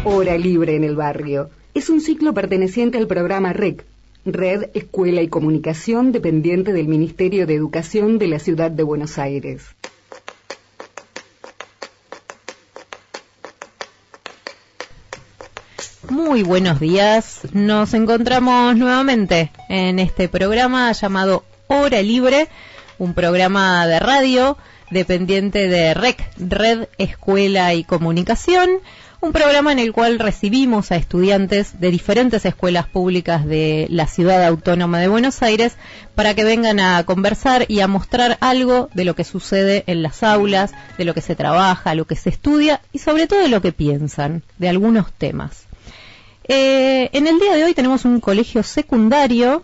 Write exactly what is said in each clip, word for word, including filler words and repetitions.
Hora Libre en el Barrio. Es un ciclo perteneciente al programa R E C, Red, Escuela y Comunicación, dependiente del Ministerio de Educación de la Ciudad de Buenos Aires. Muy buenos días, nos encontramos nuevamente en este programa llamado Hora Libre, un programa de radio dependiente de R E C, Red, Escuela y Comunicación, un programa en el cual recibimos a estudiantes de diferentes escuelas públicas de la Ciudad Autónoma de Buenos Aires para que vengan a conversar y a mostrar algo de lo que sucede en las aulas, de lo que se trabaja, lo que se estudia y sobre todo de lo que piensan, de algunos temas. Eh, en el día de hoy tenemos un colegio secundario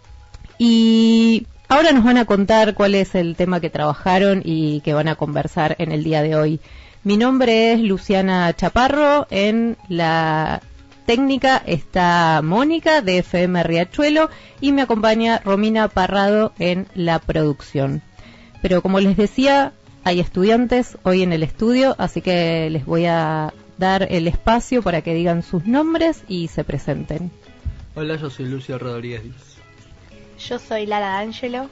y ahora nos van a contar cuál es el tema que trabajaron y que van a conversar en el día de hoy. Mi nombre es Luciana Chaparro, en la técnica está Mónica de F M Riachuelo y me acompaña Romina Parrado en la producción. Pero como les decía, hay estudiantes hoy en el estudio, así que les voy a dar el espacio para que digan sus nombres y se presenten. Hola, yo soy Lucio Rodríguez. Yo soy Lara D'Angelo.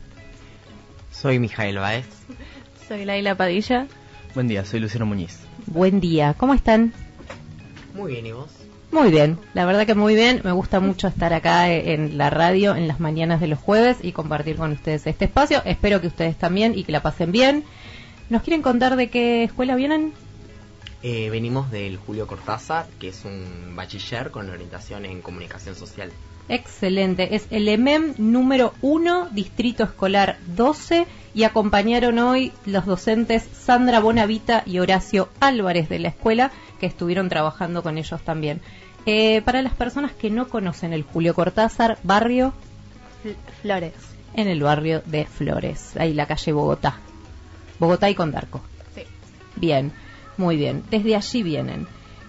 Soy Mijael Baez. Soy Laila Padilla. Buen día, soy Luciano Muñiz. Buen día, ¿cómo están? Muy bien, ¿y vos? Muy bien, la verdad que muy bien. Me gusta mucho estar acá en la radio en las mañanas de los jueves y compartir con ustedes este espacio. Espero que ustedes también y que la pasen bien. ¿Nos quieren contar de qué escuela vienen? Eh, venimos del Julio Cortázar, que es un bachiller con orientación en comunicación social. Excelente, es el E M E M número uno, Distrito Escolar doce, y acompañaron hoy los docentes Sandra Bonavita y Horacio Álvarez de la escuela, que estuvieron trabajando con ellos también. Eh, para las personas que no conocen el Julio Cortázar, barrio Flores. En el barrio de Flores, ahí la calle Bogotá. Bogotá y Condarco. Sí. Bien, muy bien, desde allí vienen.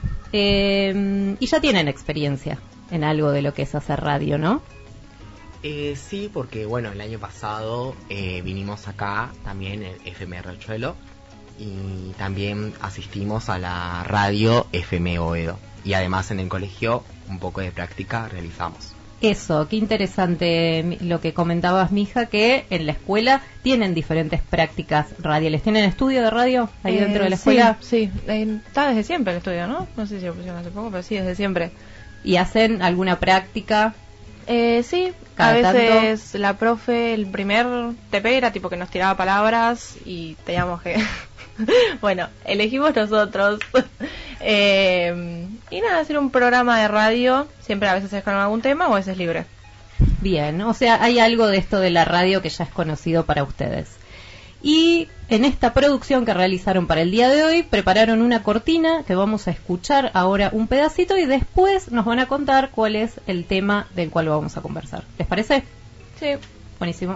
Eh, y ya tienen experiencia en algo de lo que es hacer radio, ¿no? Eh, sí, porque bueno, el año pasado eh, vinimos acá también en F M Riachuelo y también asistimos a la radio F M Oedo. Y además en el colegio un poco de práctica realizamos. Eso, qué interesante lo que comentabas, mija, que en la escuela tienen diferentes prácticas radiales. ¿Tienen estudio de radio ahí eh, dentro de la escuela? Sí, sí. Eh, está desde siempre el estudio, ¿no? No sé si lo pusieron hace poco, pero sí, desde siempre. ¿Y hacen alguna práctica? Eh, sí, a veces tanto? La profe, el primer T P era tipo que nos tiraba palabras y teníamos que... bueno, elegimos nosotros. eh, y nada, hacer un programa de radio, siempre a veces es con algún tema o a veces libre. Bien, o sea, hay algo de esto de la radio que ya es conocido para ustedes. Y en esta producción que realizaron para el día de hoy, prepararon una cortina que vamos a escuchar ahora un pedacito y después nos van a contar cuál es el tema del cual vamos a conversar. ¿Les parece? Sí. Buenísimo.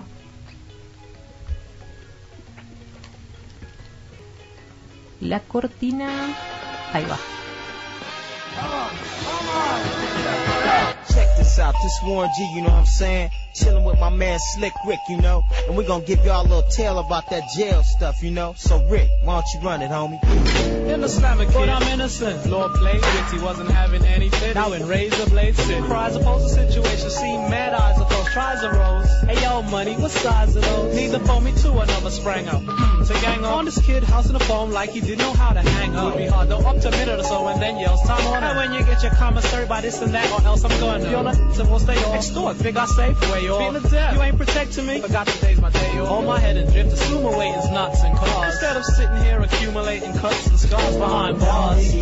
La cortina... Ahí va. Check this out, this Warren G, you know what I'm saying? Chilling with my man Slick Rick, you know? And we gonna give y'all a little tale about that jail stuff, you know? So Rick, why don't you run it, homie? In the Islamic but I'm innocent. Lord played with, he wasn't having any pity. Now in Razor Blade City, cries opposed the situation, seen mad eyes opposed, tries arose. Hey yo, money, what size are those? Neither for me two, another sprang up. Hmm, to gang on this kid, house in the foam like he didn't know how to hang up. Would be hard though, up to a minute or so and then yells, time on. And when you get your commissary by this and that, or else I'm gonna. You're not, so we'll stay off. Extort, big I safe, way off. Feeling death, you ain't protecting me. Forgot today's my day off. Hold my head and drift, assume awaiting's nuts and cars. Instead of sitting here accumulating cuts and scars behind bars. This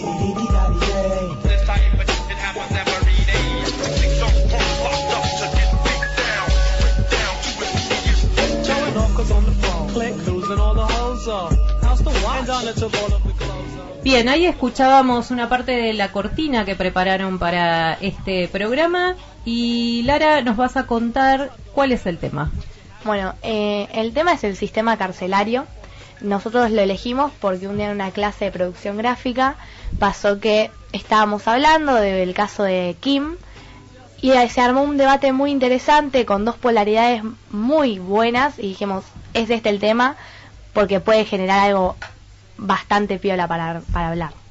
time it happens every day. Things don't work locked up to get big down. Break down to it. Showing off cause on the phone. Click, losing all the hoes off. How's the watch? And Donna took all of the clothes off. Bien, ahí escuchábamos una parte de la cortina que prepararon para este programa y Lara, nos vas a contar cuál es el tema. Bueno, eh, el tema es el sistema carcelario. Nosotros lo elegimos porque un día en una clase de producción gráfica pasó que estábamos hablando del caso de Kim y se armó un debate muy interesante con dos polaridades muy buenas y dijimos, es este el tema porque puede generar algo bastante piola para, para hablar.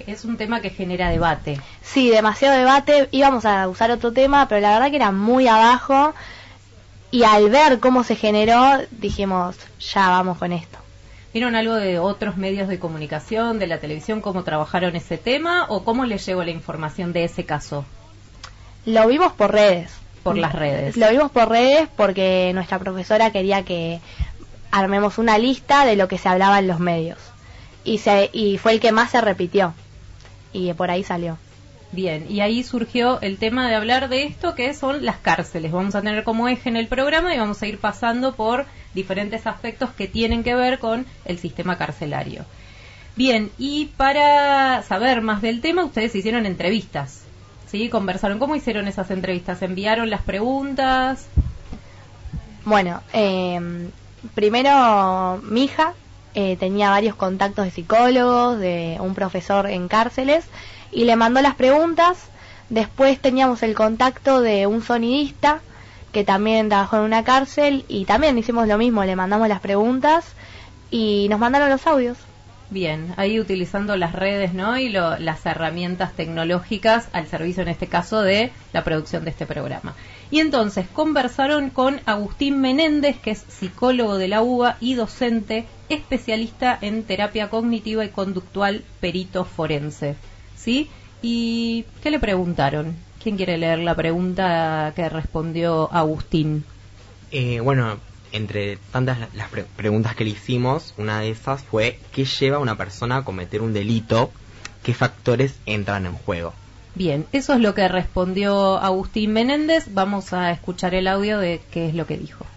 es un tema que genera debate. Sí, demasiado debate. Íbamos a usar otro tema, pero la verdad que era muy abajo. Y al ver cómo se generó, dijimos, ya vamos con esto. ¿Vieron algo de otros medios de comunicación, de la televisión, cómo trabajaron ese tema o cómo les llegó la información de ese caso? Lo vimos por redes. Por las redes. Lo vimos por redes porque nuestra profesora quería que armemos una lista de lo que se hablaba en los medios. Y, se, y fue el que más se repitió. Y por ahí salió. Bien, y ahí surgió el tema de hablar de esto, que son las cárceles. Vamos a tener como eje en el programa y vamos a ir pasando por diferentes aspectos que tienen que ver con el sistema carcelario. Bien, y para saber más del tema, ustedes hicieron entrevistas, ¿sí? Conversaron. ¿Cómo hicieron esas entrevistas? ¿Enviaron las preguntas? Bueno, eh, primero mi hija eh, tenía varios contactos de psicólogos, de un profesor en cárceles, y le mandó las preguntas. Después teníamos el contacto de un sonidista que también trabajó en una cárcel y también hicimos lo mismo, le mandamos las preguntas y nos mandaron los audios. Bien, ahí utilizando las redes, ¿no? Y lo, las herramientas tecnológicas al servicio, en este caso, de la producción de este programa. Y entonces conversaron con Agustín Menéndez, que es psicólogo de la U B A y docente, especialista en terapia cognitiva y conductual, perito forense. ¿Sí? ¿Y qué le preguntaron? ¿Quién quiere leer la pregunta que respondió Agustín? Eh, bueno, entre tantas las pre- preguntas que le hicimos, una de esas fue ¿qué lleva a una persona a cometer un delito? ¿Qué factores entran en juego? Bien, eso es lo que respondió Agustín Menéndez. Vamos a escuchar el audio de qué es lo que dijo.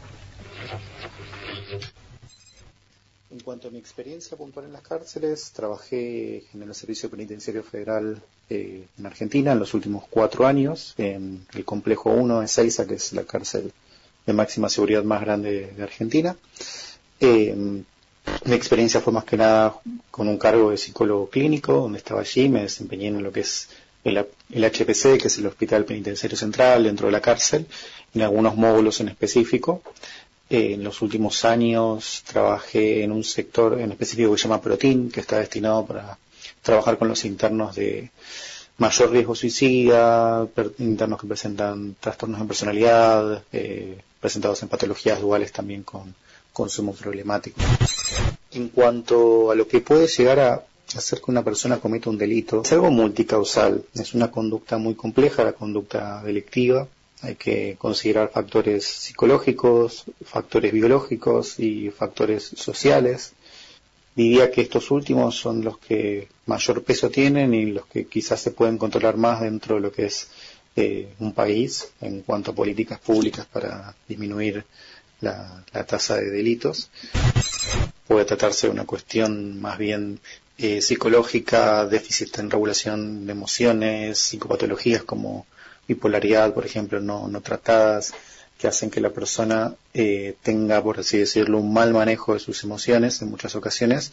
En cuanto a mi experiencia puntual en las cárceles, trabajé en el Servicio Penitenciario Federal eh, en Argentina en los últimos cuatro años, en el Complejo uno de Ezeiza, que es la cárcel de máxima seguridad más grande de Argentina. Eh, mi experiencia fue más que nada con un cargo de psicólogo clínico, donde estaba allí, me desempeñé en lo que es el, el H P C, que es el Hospital Penitenciario Central, dentro de la cárcel, en algunos módulos en específico. Eh, en los últimos años trabajé en un sector en específico que se llama Protin, que está destinado para trabajar con los internos de mayor riesgo suicida, per, internos que presentan trastornos de personalidad, eh, presentados en patologías duales también con consumo problemático. En cuanto a lo que puede llegar a hacer que una persona cometa un delito, es algo multicausal, es una conducta muy compleja, la conducta delictiva. Hay que considerar factores psicológicos, factores biológicos y factores sociales. Diría que estos últimos son los que mayor peso tienen y los que quizás se pueden controlar más dentro de lo que es eh, un país en cuanto a políticas públicas para disminuir la, la tasa de delitos. Puede tratarse de una cuestión más bien eh, psicológica, déficit en regulación de emociones, psicopatologías como bipolaridad, por ejemplo, no, no tratadas, que hacen que la persona eh, tenga, por así decirlo, un mal manejo de sus emociones en muchas ocasiones.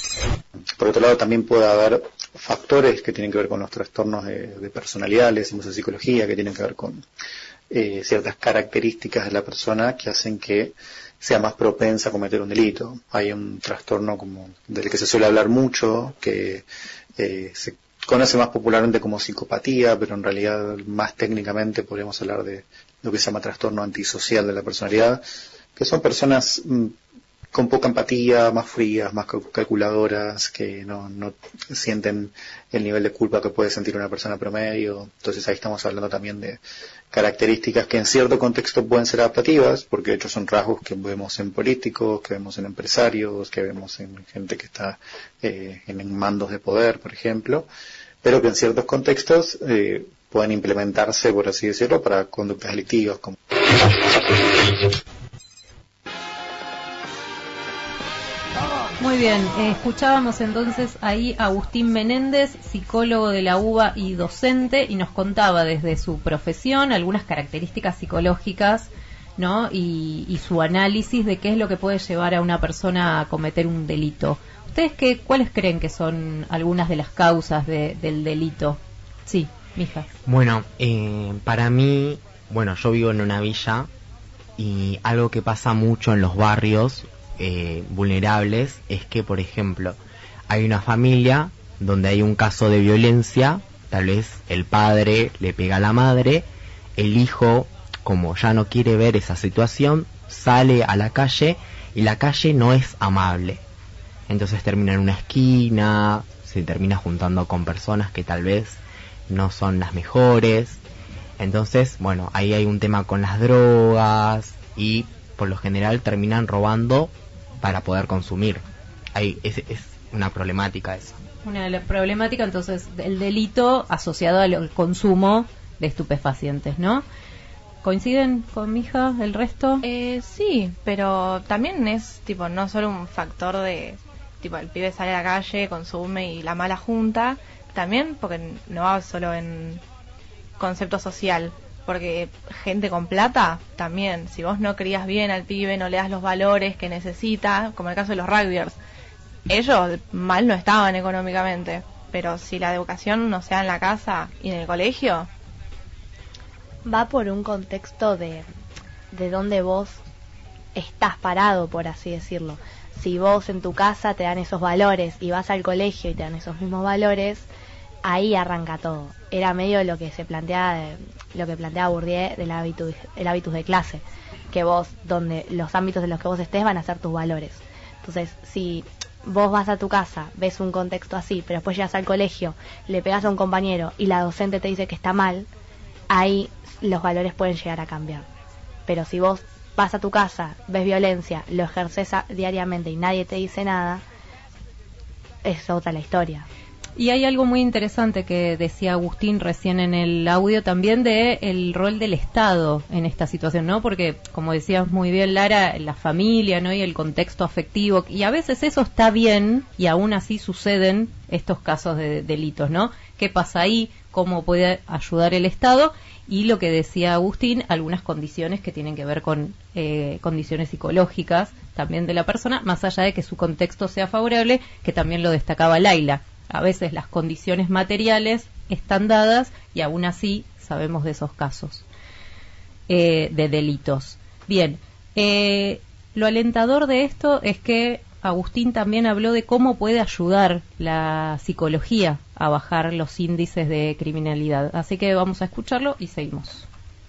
Por otro lado, también puede haber factores que tienen que ver con los trastornos de, de personalidad, le decimos en psicología, que tienen que ver con eh, ciertas características de la persona que hacen que sea más propensa a cometer un delito. Hay un trastorno como del que se suele hablar mucho, que eh, se conoce más popularmente como psicopatía, pero en realidad más técnicamente podríamos hablar de lo que se llama trastorno antisocial de la personalidad, que son personas mmm, con poca empatía, más frías, más calculadoras, que no, no sienten el nivel de culpa que puede sentir una persona promedio. Entonces ahí estamos hablando también de características que en cierto contexto pueden ser adaptativas, porque de hecho son rasgos que vemos en políticos, que vemos en empresarios, que vemos en gente que está eh, en mandos de poder, por ejemplo, pero que en ciertos contextos eh, pueden implementarse, por así decirlo, para conductas delictivas. Como... Muy bien, eh, escuchábamos entonces ahí a Agustín Menéndez, psicólogo de la U B A y docente, y nos contaba desde su profesión algunas características psicológicas, ¿no? Y, y su análisis de qué es lo que puede llevar a una persona a cometer un delito. ¿Ustedes qué, cuáles creen que son algunas de las causas de, del delito? Sí, mija. Bueno, eh, para mí, bueno, yo vivo en una villa y algo que pasa mucho en los barrios eh, vulnerables es que, por ejemplo, hay una familia donde hay un caso de violencia, tal vez el padre le pega a la madre, el hijo, como ya no quiere ver esa situación, sale a la calle y la calle no es amable. Entonces termina en una esquina, se termina juntando con personas que tal vez no son las mejores. Entonces, bueno, ahí hay un tema con las drogas y por lo general terminan robando para poder consumir. Ahí es, es una problemática esa. Una problemática, entonces, el delito asociado al consumo de estupefacientes, ¿no? ¿Coinciden con mi hija el resto? Eh, sí, pero también es tipo no solo un factor de tipo el pibe sale a la calle, consume y la mala junta, también porque no va solo en concepto social, porque gente con plata también, si vos no crías bien al pibe, no le das los valores que necesita, como el caso de los rugbyers, ellos mal no estaban económicamente, pero si la educación no se da en la casa y en el colegio, va por un contexto de, de donde vos estás parado, por así decirlo. Si vos en tu casa te dan esos valores y vas al colegio y te dan esos mismos valores, ahí arranca todo. Era medio lo que se plantea, de, lo que plantea Bourdieu del hábitus, el hábitus de clase, que vos, donde los ámbitos en los que vos estés van a ser tus valores. Entonces, si vos vas a tu casa, ves un contexto así, pero después llegas al colegio, le pegas a un compañero y la docente te dice que está mal, ahí los valores pueden llegar a cambiar. Pero si vos vas a tu casa, ves violencia, lo ejerces a, diariamente y nadie te dice nada, es otra la historia. Y hay algo muy interesante que decía Agustín recién en el audio también de el rol del Estado en esta situación, ¿no? Porque, como decías muy bien, Lara, la familia, ¿no? Y el contexto afectivo, y a veces eso está bien y aún así suceden estos casos de delitos, ¿no? ¿Qué pasa ahí? ¿Cómo puede ayudar el Estado? Y lo que decía Agustín, algunas condiciones que tienen que ver con eh, condiciones psicológicas también de la persona, más allá de que su contexto sea favorable, que también lo destacaba Laila. A veces las condiciones materiales están dadas y aún así sabemos de esos casos eh, de delitos. Bien, eh, lo alentador de esto es que Agustín también habló de cómo puede ayudar la psicología a bajar los índices de criminalidad. Así que vamos a escucharlo y seguimos.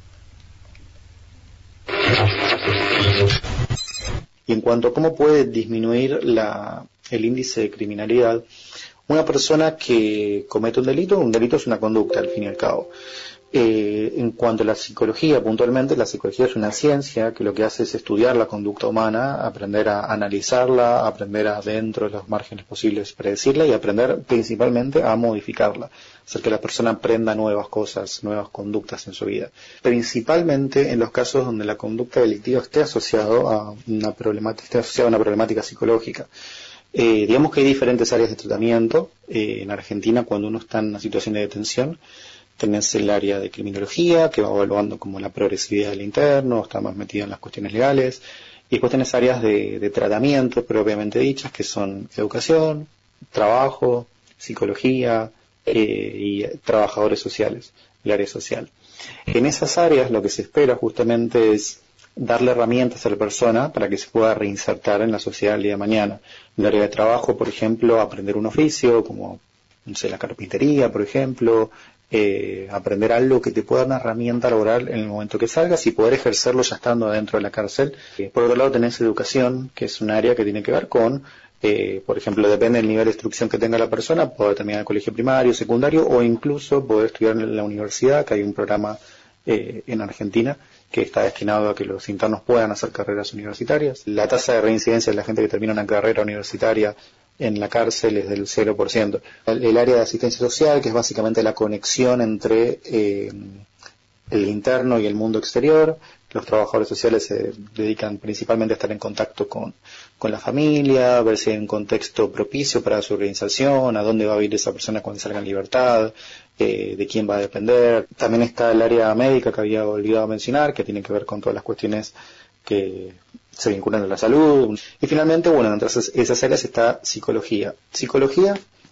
Y en cuanto a cómo puede disminuir la, el índice de criminalidad, una persona que comete un delito, un delito es una conducta al fin y al cabo. Eh, en cuanto a la psicología, puntualmente, la psicología es una ciencia que lo que hace es estudiar la conducta humana, aprender a analizarla, aprender a dentro de los márgenes posibles predecirla y aprender principalmente a modificarla, hacer que la persona aprenda nuevas cosas, nuevas conductas en su vida. Principalmente en los casos donde la conducta delictiva esté asociado a una problemática, esté asociada a una problemática psicológica. Eh, digamos que hay diferentes áreas de tratamiento. Eh, en Argentina, cuando uno está en una situación de detención, tenés el área de criminología, que va evaluando como la progresividad del interno, está más metido en las cuestiones legales, y después tenés áreas de, de tratamiento propiamente dichas, que son educación, trabajo, psicología eh, y trabajadores sociales, el área social. En esas áreas lo que se espera justamente es darle herramientas a la persona para que se pueda reinsertar en la sociedad el día de mañana. En el área de trabajo, por ejemplo, aprender un oficio, como no sé, la carpintería, por ejemplo, eh, aprender algo que te pueda dar una herramienta laboral en el momento que salgas y poder ejercerlo ya estando adentro de la cárcel. Eh, por otro lado tenés educación, que es un área que tiene que ver con, eh, por ejemplo, depende del nivel de instrucción que tenga la persona, poder terminar el colegio primario, secundario o incluso poder estudiar en la universidad, que hay un programa eh, en Argentina que está destinado a que los internos puedan hacer carreras universitarias. La tasa de reincidencia de la gente que termina una carrera universitaria en la cárcel es del cero por ciento. El, el área de asistencia social, que es básicamente la conexión entre eh, el interno y el mundo exterior. Los trabajadores sociales se dedican principalmente a estar en contacto con, con la familia, a ver si hay un contexto propicio para su reinserción, a dónde va a vivir esa persona cuando salga en libertad, eh, de quién va a depender. También está el área médica que había olvidado mencionar, que tiene que ver con todas las cuestiones que se vinculan a la salud. Y finalmente, bueno, entre esas, esas áreas está psicología. Psicología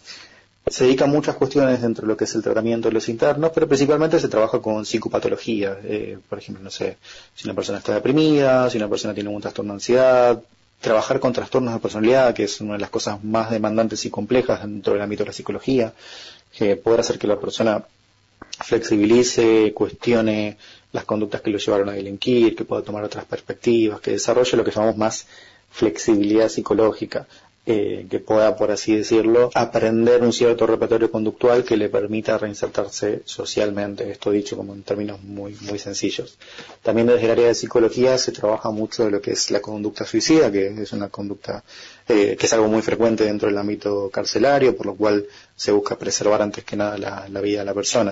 se dedica a muchas cuestiones dentro de lo que es el tratamiento de los internos, pero principalmente se trabaja con psicopatología. Eh, por ejemplo, no sé, si una persona está deprimida, si una persona tiene un trastorno de ansiedad, trabajar con trastornos de personalidad, que es una de las cosas más demandantes y complejas dentro del ámbito de la psicología, que poder hacer que la persona flexibilice, cuestione las conductas que lo llevaron a delinquir, que pueda tomar otras perspectivas, que desarrolle lo que llamamos más flexibilidad psicológica, eh, que pueda, por así decirlo, aprender un cierto repertorio conductual que le permita reinsertarse socialmente, esto dicho como en términos muy, muy sencillos. También desde el área de psicología se trabaja mucho de lo que es la conducta suicida, que es una conducta eh, que es algo muy frecuente dentro del ámbito carcelario, por lo cual se busca preservar antes que nada la, la vida de la persona.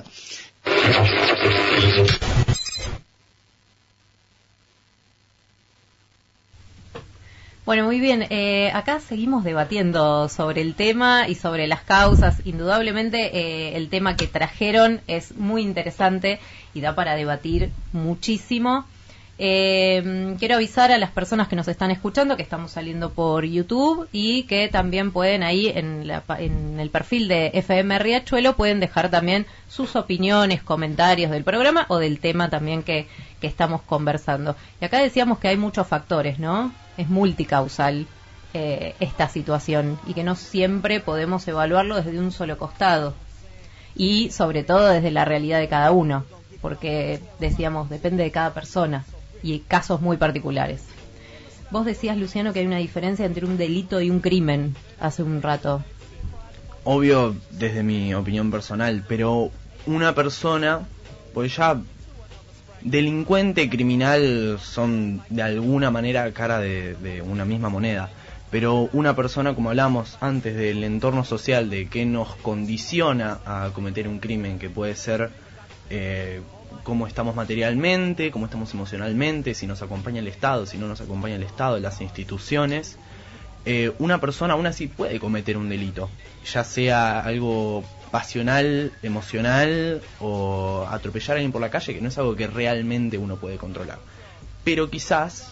Bueno, muy bien. Eh, acá seguimos debatiendo sobre el tema y sobre las causas. Indudablemente eh, el tema que trajeron es muy interesante y da para debatir muchísimo. Eh, quiero avisar a las personas que nos están escuchando que estamos saliendo por YouTube y que también pueden ahí en, la, en el perfil de F M Riachuelo pueden dejar también sus opiniones, comentarios del programa o del tema también que, que estamos conversando. Y acá decíamos que hay muchos factores, ¿no? Es multicausal eh, esta situación y que no siempre podemos evaluarlo desde un solo costado y sobre todo desde la realidad de cada uno, porque decíamos, depende de cada persona y casos muy particulares. Vos decías, Luciano, que hay una diferencia entre un delito y un crimen hace un rato. Obvio, desde mi opinión personal, pero una persona, pues ya delincuente, criminal son de alguna manera cara de, de una misma moneda, pero una persona, como hablamos antes, del entorno social, de qué nos condiciona a cometer un crimen, que puede ser eh, cómo estamos materialmente, cómo estamos emocionalmente, si nos acompaña el Estado, si no nos acompaña el Estado, las instituciones. Eh, una persona aún así puede cometer un delito, ya sea algo pasional, emocional o atropellar a alguien por la calle, que no es algo que realmente uno puede controlar. Pero quizás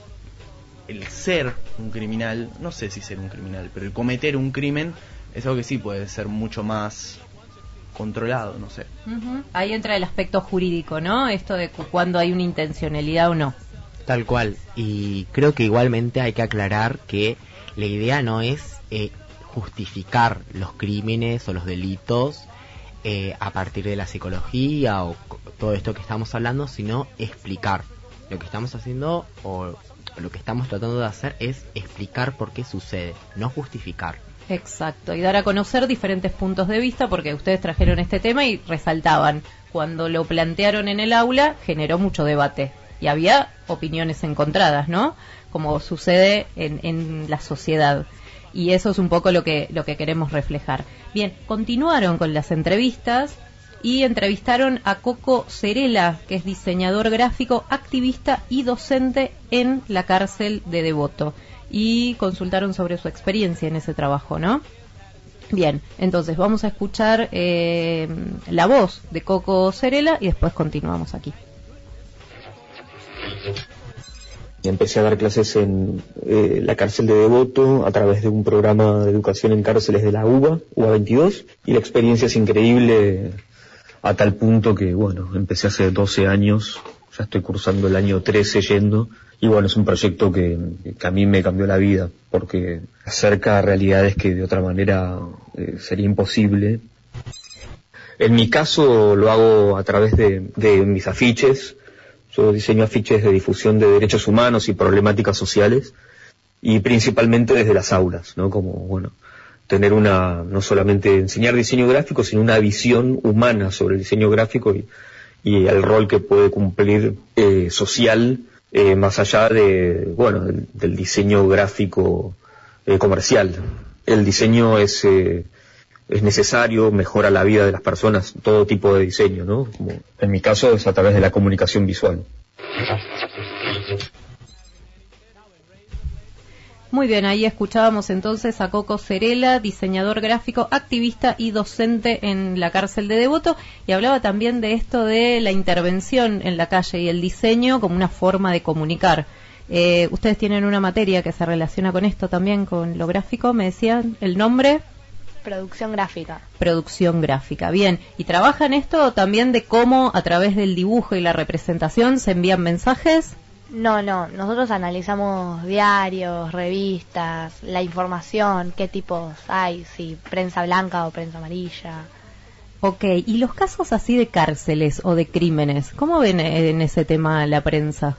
el ser un criminal, no sé si ser un criminal, pero el cometer un crimen es algo que sí puede ser mucho más controlado, no sé. Uh-huh. Ahí entra el aspecto jurídico, ¿no? Esto de cuando hay una intencionalidad o no. Tal cual. Y creo que igualmente hay que aclarar que la idea no es eh, justificar los crímenes o los delitos eh, a partir de la psicología o todo esto que estamos hablando, sino explicar. Lo que estamos haciendo o lo que estamos tratando de hacer es explicar por qué sucede, no justificar. Exacto, y dar a conocer diferentes puntos de vista, porque ustedes trajeron este tema y resaltaban, cuando lo plantearon en el aula generó mucho debate y había opiniones encontradas, ¿no? Como sucede en, en la sociedad. Y eso es un poco lo que, lo que queremos reflejar. Bien, continuaron con las entrevistas y entrevistaron a Coco Cerela, que es diseñador gráfico, activista y docente en la cárcel de Devoto. Y consultaron sobre su experiencia en ese trabajo, ¿no? Bien, entonces vamos a escuchar eh, la voz de Coco Cerela y después continuamos aquí. Empecé a dar clases en eh, la cárcel de Devoto a través de un programa de educación en cárceles de la U B A, U B A veintidós, y la experiencia es increíble a tal punto que, bueno, empecé hace doce años, ya estoy cursando el año trece yendo, y bueno, es un proyecto que, que a mí me cambió la vida, porque acerca a realidades que de otra manera eh, sería imposible. En mi caso lo hago a través de, de mis afiches. Yo diseño afiches de difusión de derechos humanos y problemáticas sociales, y principalmente desde las aulas, ¿no? Como, bueno, tener una, no solamente enseñar diseño gráfico, sino una visión humana sobre el diseño gráfico y, y el rol que puede cumplir eh, social, eh, más allá de, bueno, del, del diseño gráfico eh, comercial. El diseño es, eh, es necesario, mejora la vida de las personas, todo tipo de diseño, ¿no? Como en mi caso es a través de la comunicación visual. Muy bien, ahí escuchábamos entonces a Coco Cerela, diseñador gráfico, activista y docente en la cárcel de Devoto, y hablaba también de esto de la intervención en la calle y el diseño como una forma de comunicar. Eh, ustedes tienen una materia que se relaciona con esto también, con lo gráfico, me decían el nombre. Producción gráfica. Producción gráfica, bien. ¿Y trabajan esto también de cómo a través del dibujo y la representación se envían mensajes? No, no, nosotros analizamos diarios, revistas, la información, qué tipos hay, si prensa blanca o prensa amarilla. Ok, y los casos así de cárceles o de crímenes, ¿cómo ven en ese tema la prensa?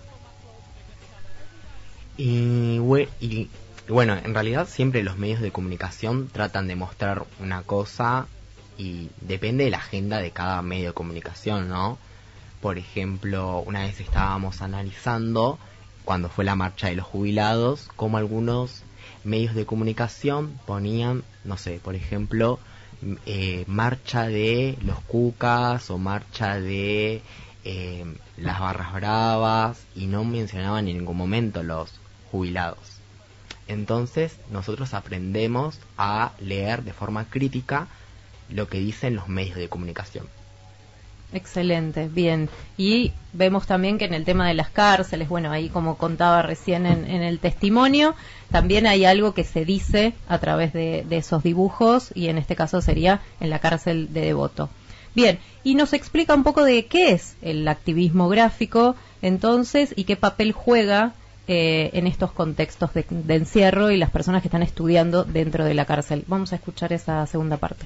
Y, we- y bueno, en realidad siempre los medios de comunicación tratan de mostrar una cosa y depende de la agenda de cada medio de comunicación, ¿no? Por ejemplo, una vez estábamos analizando, cuando fue la marcha de los jubilados, cómo algunos medios de comunicación ponían, no sé, por ejemplo, eh, marcha de los cucas o marcha de eh, las barras bravas, y no mencionaban en ningún momento los jubilados. Entonces, nosotros aprendemos a leer de forma crítica lo que dicen los medios de comunicación. Excelente, bien. Y vemos también que en el tema de las cárceles, bueno, ahí como contaba recién en, en el testimonio, también hay algo que se dice a través de, de esos dibujos, y en este caso sería en la cárcel de Devoto. Bien, y nos explica un poco de qué es el activismo gráfico, entonces, y qué papel juega eh, en estos contextos de, de encierro y las personas que están estudiando dentro de la cárcel. Vamos a escuchar esa segunda parte.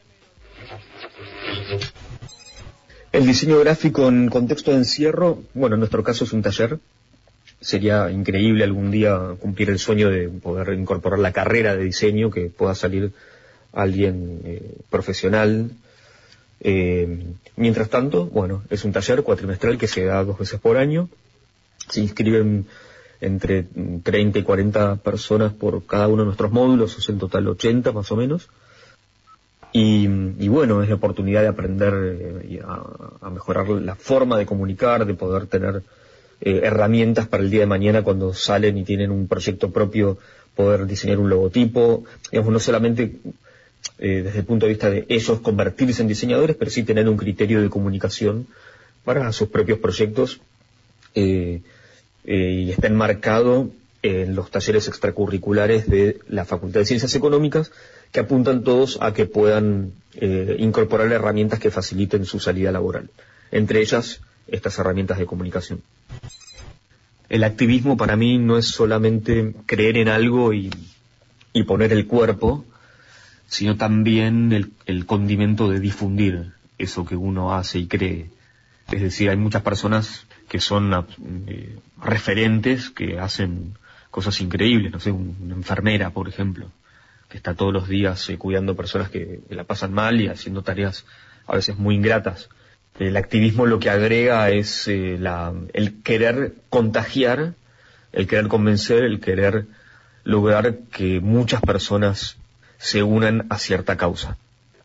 El diseño gráfico en contexto de encierro, bueno, en nuestro caso es un taller. Sería increíble algún día cumplir el sueño de poder incorporar la carrera de diseño, que pueda salir alguien eh, profesional. Eh, mientras tanto, bueno, es un taller cuatrimestral que se da dos veces por año. Se inscriben entre treinta y cuarenta personas por cada uno de nuestros módulos, es en total ochenta más o menos. Y, y bueno, es la oportunidad de aprender eh, a, a mejorar la forma de comunicar, de poder tener eh, herramientas para el día de mañana cuando salen y tienen un proyecto propio, poder diseñar un logotipo, digamos, no solamente eh, desde el punto de vista de ellos convertirse en diseñadores, pero sí tener un criterio de comunicación para sus propios proyectos, eh, eh, y está enmarcado en los talleres extracurriculares de la Facultad de Ciencias Económicas, que apuntan todos a que puedan eh, incorporar herramientas que faciliten su salida laboral. Entre ellas, estas herramientas de comunicación. El activismo para mí no es solamente creer en algo y, y poner el cuerpo, sino también el, el condimento de difundir eso que uno hace y cree. Es decir, hay muchas personas que son eh, referentes, que hacen cosas increíbles, no sé, una enfermera, por ejemplo, que está todos los días eh, cuidando personas que, que la pasan mal y haciendo tareas a veces muy ingratas. El activismo lo que agrega es eh, la, el querer contagiar, el querer convencer, el querer lograr que muchas personas se unan a cierta causa.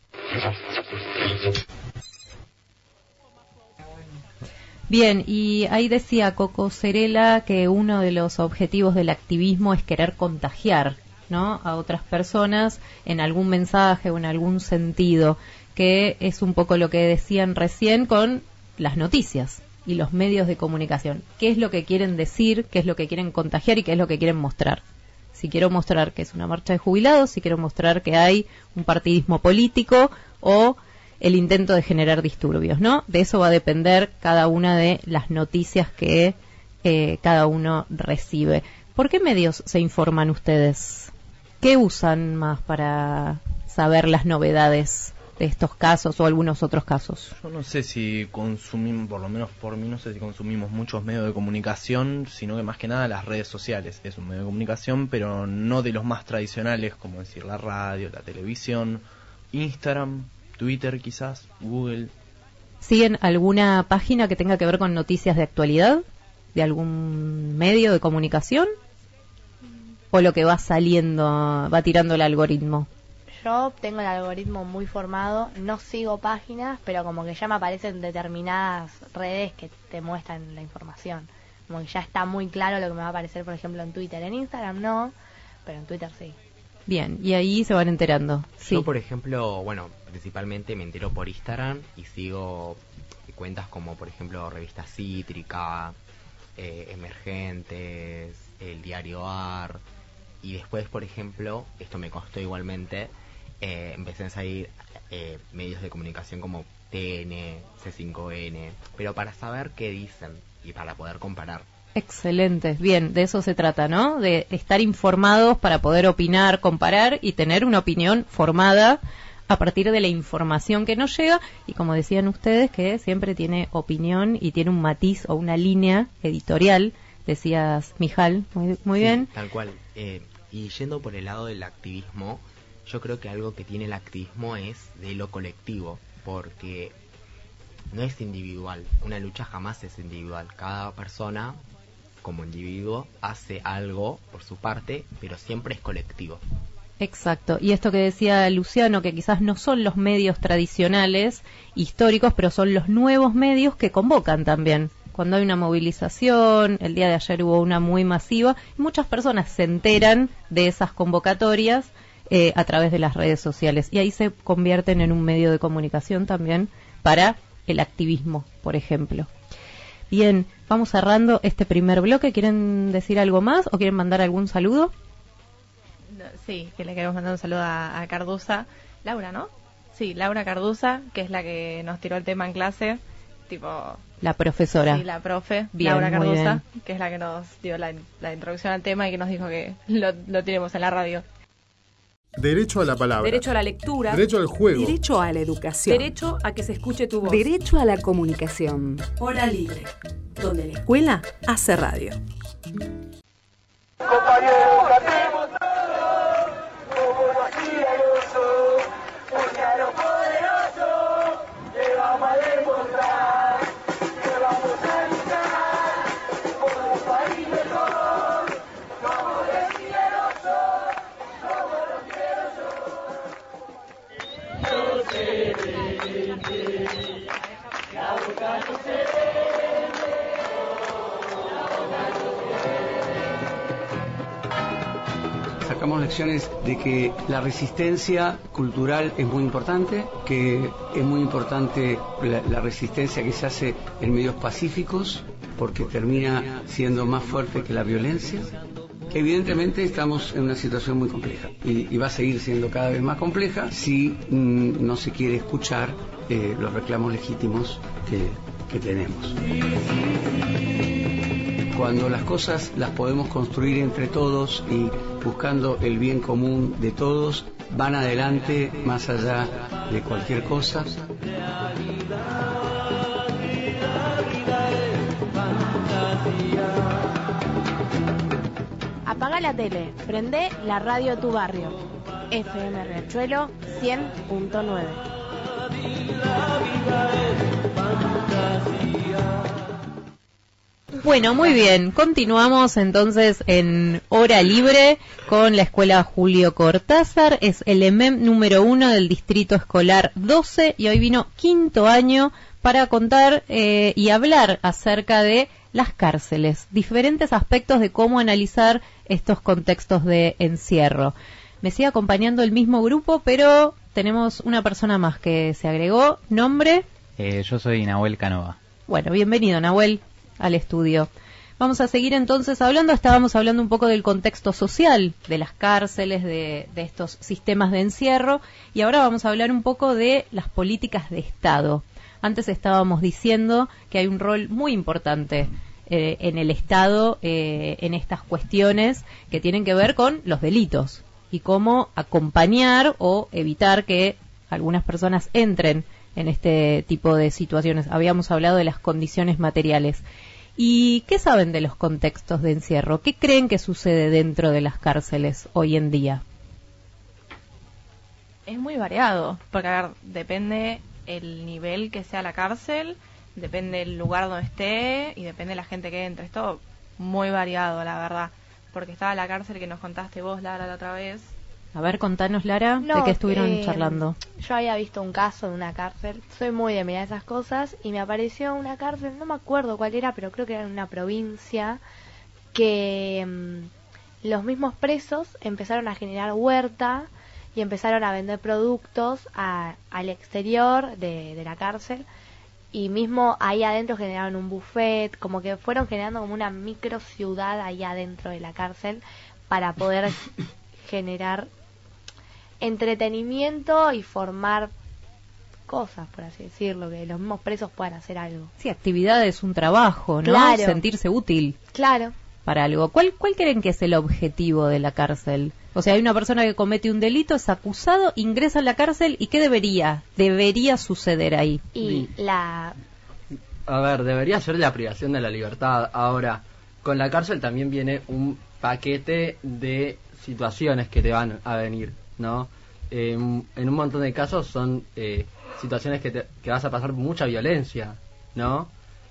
Bien, y ahí decía Coco Cerela que uno de los objetivos del activismo es querer contagiar, ¿no?, a otras personas en algún mensaje o en algún sentido, que es un poco lo que decían recién con las noticias y los medios de comunicación. ¿Qué es lo que quieren decir, qué es lo que quieren contagiar y qué es lo que quieren mostrar? Si quiero mostrar que es una marcha de jubilados, si quiero mostrar que hay un partidismo político o el intento de generar disturbios, ¿no? De eso va a depender cada una de las noticias que eh, cada uno recibe. ¿Por qué medios se informan ustedes? ¿Qué usan más para saber las novedades de estos casos o algunos otros casos? Yo no sé si consumimos, por lo menos por mí, no sé si consumimos muchos medios de comunicación, sino que más que nada las redes sociales. Es un medio de comunicación, pero no de los más tradicionales, como decir la radio, la televisión, Instagram, Twitter quizás, Google. ¿Siguen alguna página que tenga que ver con noticias de actualidad? ¿De algún medio de comunicación? ¿O lo que va saliendo, va tirando el algoritmo? Yo tengo el algoritmo muy formado, no sigo páginas, pero como que ya me aparecen determinadas redes que te muestran la información. Como que ya está muy claro lo que me va a aparecer, por ejemplo, en Twitter. En Instagram no, pero en Twitter sí. Bien, y ahí se van enterando. Sí. Yo, por ejemplo, bueno, principalmente me entero por Instagram y sigo cuentas como, por ejemplo, Revista Cítrica, eh, Emergentes, el Diario A R. Y después, por ejemplo, esto me costó igualmente, eh, empecé a salir eh, medios de comunicación como T N, C cinco N, pero para saber qué dicen y para poder comparar. Excelente, bien, de eso se trata, ¿no? De estar informados para poder opinar, comparar y tener una opinión formada a partir de la información que nos llega y como decían ustedes que siempre tiene opinión y tiene un matiz o una línea editorial, decías Mijal, muy, muy sí, bien. Tal cual, eh, y yendo por el lado del activismo, yo creo que algo que tiene el activismo es de lo colectivo, porque no es individual, una lucha jamás es individual, cada persona como individuo hace algo por su parte, pero siempre es colectivo. Exacto, y esto que decía Luciano, que quizás no son los medios tradicionales, históricos, pero son los nuevos medios que convocan también. Cuando hay una movilización, el día de ayer hubo una muy masiva, muchas personas se enteran de esas convocatorias eh, a través de las redes sociales, y ahí se convierten en un medio de comunicación también para el activismo, por ejemplo. Bien, vamos cerrando este primer bloque. ¿Quieren decir algo más o quieren mandar algún saludo? Sí, que le queremos mandar un saludo a, a Carduza. Laura, ¿no? Sí, Laura Carduza, que es la que nos tiró el tema en clase. Tipo... La profesora. Sí, la profe, bien, Laura Carduza, que es la que nos dio la, la introducción al tema y que nos dijo que lo, lo tenemos en la radio. Derecho a la palabra. Derecho a la lectura. Derecho al juego. Derecho a la educación. Derecho a que se escuche tu voz. Derecho a la comunicación. Hora libre, donde la escuela hace radio. Sacamos lecciones de que la resistencia cultural es muy importante, que es muy importante la, la resistencia que se hace en medios pacíficos, porque termina siendo más fuerte que la violencia. Evidentemente estamos en una situación muy compleja y, y va a seguir siendo cada vez más compleja si mm, no se quiere escuchar eh, los reclamos legítimos que, que tenemos. Cuando las cosas las podemos construir entre todos y buscando el bien común de todos, van adelante más allá de cualquier cosa. Apaga la tele, prende la radio de tu barrio. F M Riachuelo cien punto nueve. Bueno, muy bien. Continuamos entonces en Hora Libre con la Escuela Julio Cortázar. Es el E M E M número uno del Distrito Escolar doce y hoy vino quinto año para contar eh, y hablar acerca de las cárceles, diferentes aspectos de cómo analizar estos contextos de encierro. Me sigue acompañando el mismo grupo, pero tenemos una persona más que se agregó. ¿Nombre? Eh, yo soy Nahuel Canova. Bueno, bienvenido, Nahuel, al estudio. Vamos a seguir entonces hablando, estábamos hablando un poco del contexto social, de las cárceles, de, de estos sistemas de encierro, y ahora vamos a hablar un poco de las políticas de Estado. Antes estábamos diciendo que hay un rol muy importante eh, en el Estado, eh, en estas cuestiones que tienen que ver con los delitos y cómo acompañar o evitar que algunas personas entren en este tipo de situaciones. Habíamos hablado de las condiciones materiales. ¿Y qué saben de los contextos de encierro? ¿Qué creen que sucede dentro de las cárceles hoy en día? Es muy variado, porque a ver, depende el nivel que sea la cárcel, depende el lugar donde esté y depende la gente que entre. Es todo muy variado, la verdad. Porque estaba la cárcel que nos contaste vos, Lara, la otra vez. A ver, contanos, Lara, no, de qué estuvieron eh, charlando. Yo había visto un caso de una cárcel, soy muy de mirar esas cosas, y me apareció una cárcel, no me acuerdo cuál era, pero creo que era en una provincia, que mmm, los mismos presos empezaron a generar huerta y empezaron a vender productos a, al exterior de, de la cárcel, y mismo ahí adentro generaron un buffet, como que fueron generando como una micro ciudad ahí adentro de la cárcel para poder generar entretenimiento y formar cosas, por así decirlo, que los mismos presos puedan hacer algo. Sí, actividad es un trabajo, ¿no? Claro. Sentirse útil. Claro. Para algo. ¿Cuál, ¿Cuál creen que es el objetivo de la cárcel? O sea, hay una persona que comete un delito, es acusado, ingresa a la cárcel, ¿y qué debería? Debería suceder ahí. Y la... A ver, debería ser la privación de la libertad. Ahora, con la cárcel también viene un paquete de situaciones que te van a venir, ¿no? Eh, en un montón de casos son eh, situaciones que, te, que vas a pasar mucha violencia, ¿no?